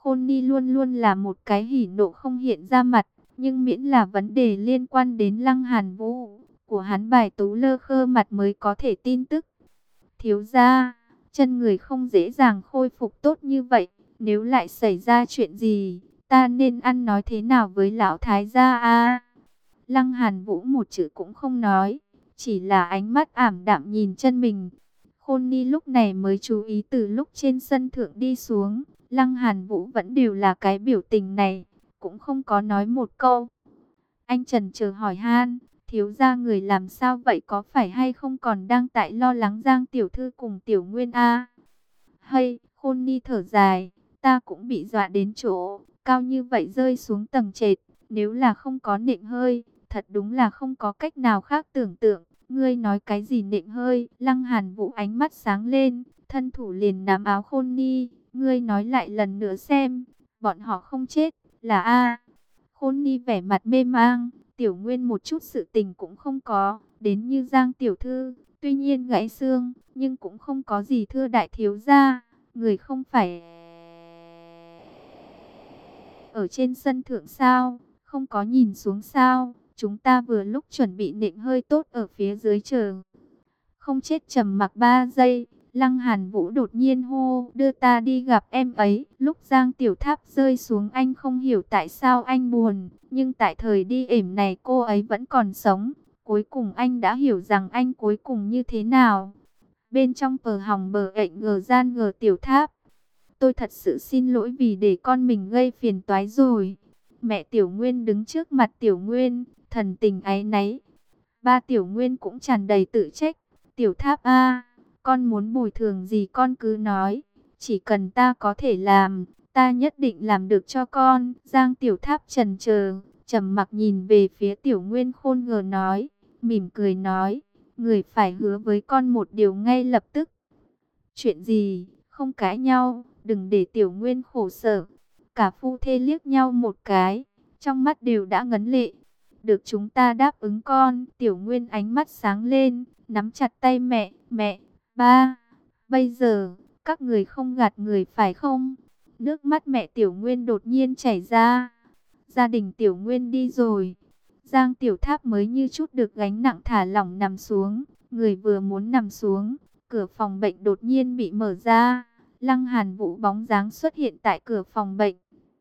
Khôn Ni luôn luôn là một cái hỉ nộ không hiện ra mặt, nhưng miễn là vấn đề liên quan đến Lăng Hàn Vũ, của hắn bài tú lơ khơ mặt mới có thể tin tức. Thiếu gia, chân người không dễ dàng khôi phục tốt như vậy, nếu lại xảy ra chuyện gì, ta nên ăn nói thế nào với lão thái gia a? Lăng Hàn Vũ một chữ cũng không nói, chỉ là ánh mắt ảm đạm nhìn chân mình. Khôn Ni lúc này mới chú ý từ lúc trên sân thượng đi xuống, Lăng Hàn Vũ vẫn đều là cái biểu tình này, cũng không có nói một câu. Anh chần chờ hỏi han, thiếu gia người làm sao vậy, có phải hay không còn đang tại lo lắng Giang tiểu thư cùng Tiểu Nguyên a? Hay, Khôn Ni thở dài, ta cũng bị dọa đến chỗ cao như vậy rơi xuống tầng trệt, nếu là không có nịnh hơi, thật đúng là không có cách nào khác tưởng tượng. Ngươi nói cái gì nịnh hơi? Lăng Hàn Vũ ánh mắt sáng lên, thân thủ liền nắm áo Khôn Ni, ngươi nói lại lần nữa xem, bọn họ không chết, là a? Khôn Ni vẻ mặt mê mang, Tiểu Nguyên một chút sự tình cũng không có, đến như Giang tiểu thư, tuy nhiên gãy xương, nhưng cũng không có gì thưa đại thiếu gia, người không phải ở trên sân thượng sao, không có nhìn xuống sao, chúng ta vừa lúc chuẩn bị nịnh hơi tốt ở phía dưới chờ. Không chết. Trầm mặc 3 giây, Lăng Hàn Vũ đột nhiên hô, đưa ta đi gặp em ấy. Lúc Giang Tiểu Tháp rơi xuống anh không hiểu tại sao anh buồn, nhưng tại thời đi ỉm này cô ấy vẫn còn sống. Cuối cùng anh đã hiểu rằng anh cuối cùng như thế nào. Bên trong bờ hòng bờ ệnh gờ gian gờ Tiểu Tháp. Tôi thật sự xin lỗi vì để con mình gây phiền toái rồi. Mẹ Tiểu Nguyên đứng trước mặt Tiểu Nguyên, thần tình áy náy. Ba Tiểu Nguyên cũng tràn đầy tự trách. Tiểu Tháp a, con muốn bồi thường gì con cứ nói, chỉ cần ta có thể làm, ta nhất định làm được cho con. Giang Tiểu Tháp chần chờ, trầm mặc nhìn về phía Tiểu Nguyên khôn ngờ nói, mỉm cười nói, người phải hứa với con một điều ngay lập tức. Chuyện gì? Không cãi nhau, đừng để Tiểu Nguyên khổ sở. Cả phu thê liếc nhau một cái, trong mắt đều đã ngấn lệ. Được, chúng ta đáp ứng con. Tiểu Nguyên ánh mắt sáng lên, nắm chặt tay mẹ. Mẹ, ba, bây giờ, các người không gạt người phải không? Nước mắt mẹ Tiểu Nguyên đột nhiên chảy ra. Gia đình Tiểu Nguyên đi rồi. Giang Tiểu Tháp mới như chút được gánh nặng thả lỏng nằm xuống. Người vừa muốn nằm xuống, cửa phòng bệnh đột nhiên bị mở ra. Lăng Hàn Vũ bóng dáng xuất hiện tại cửa phòng bệnh.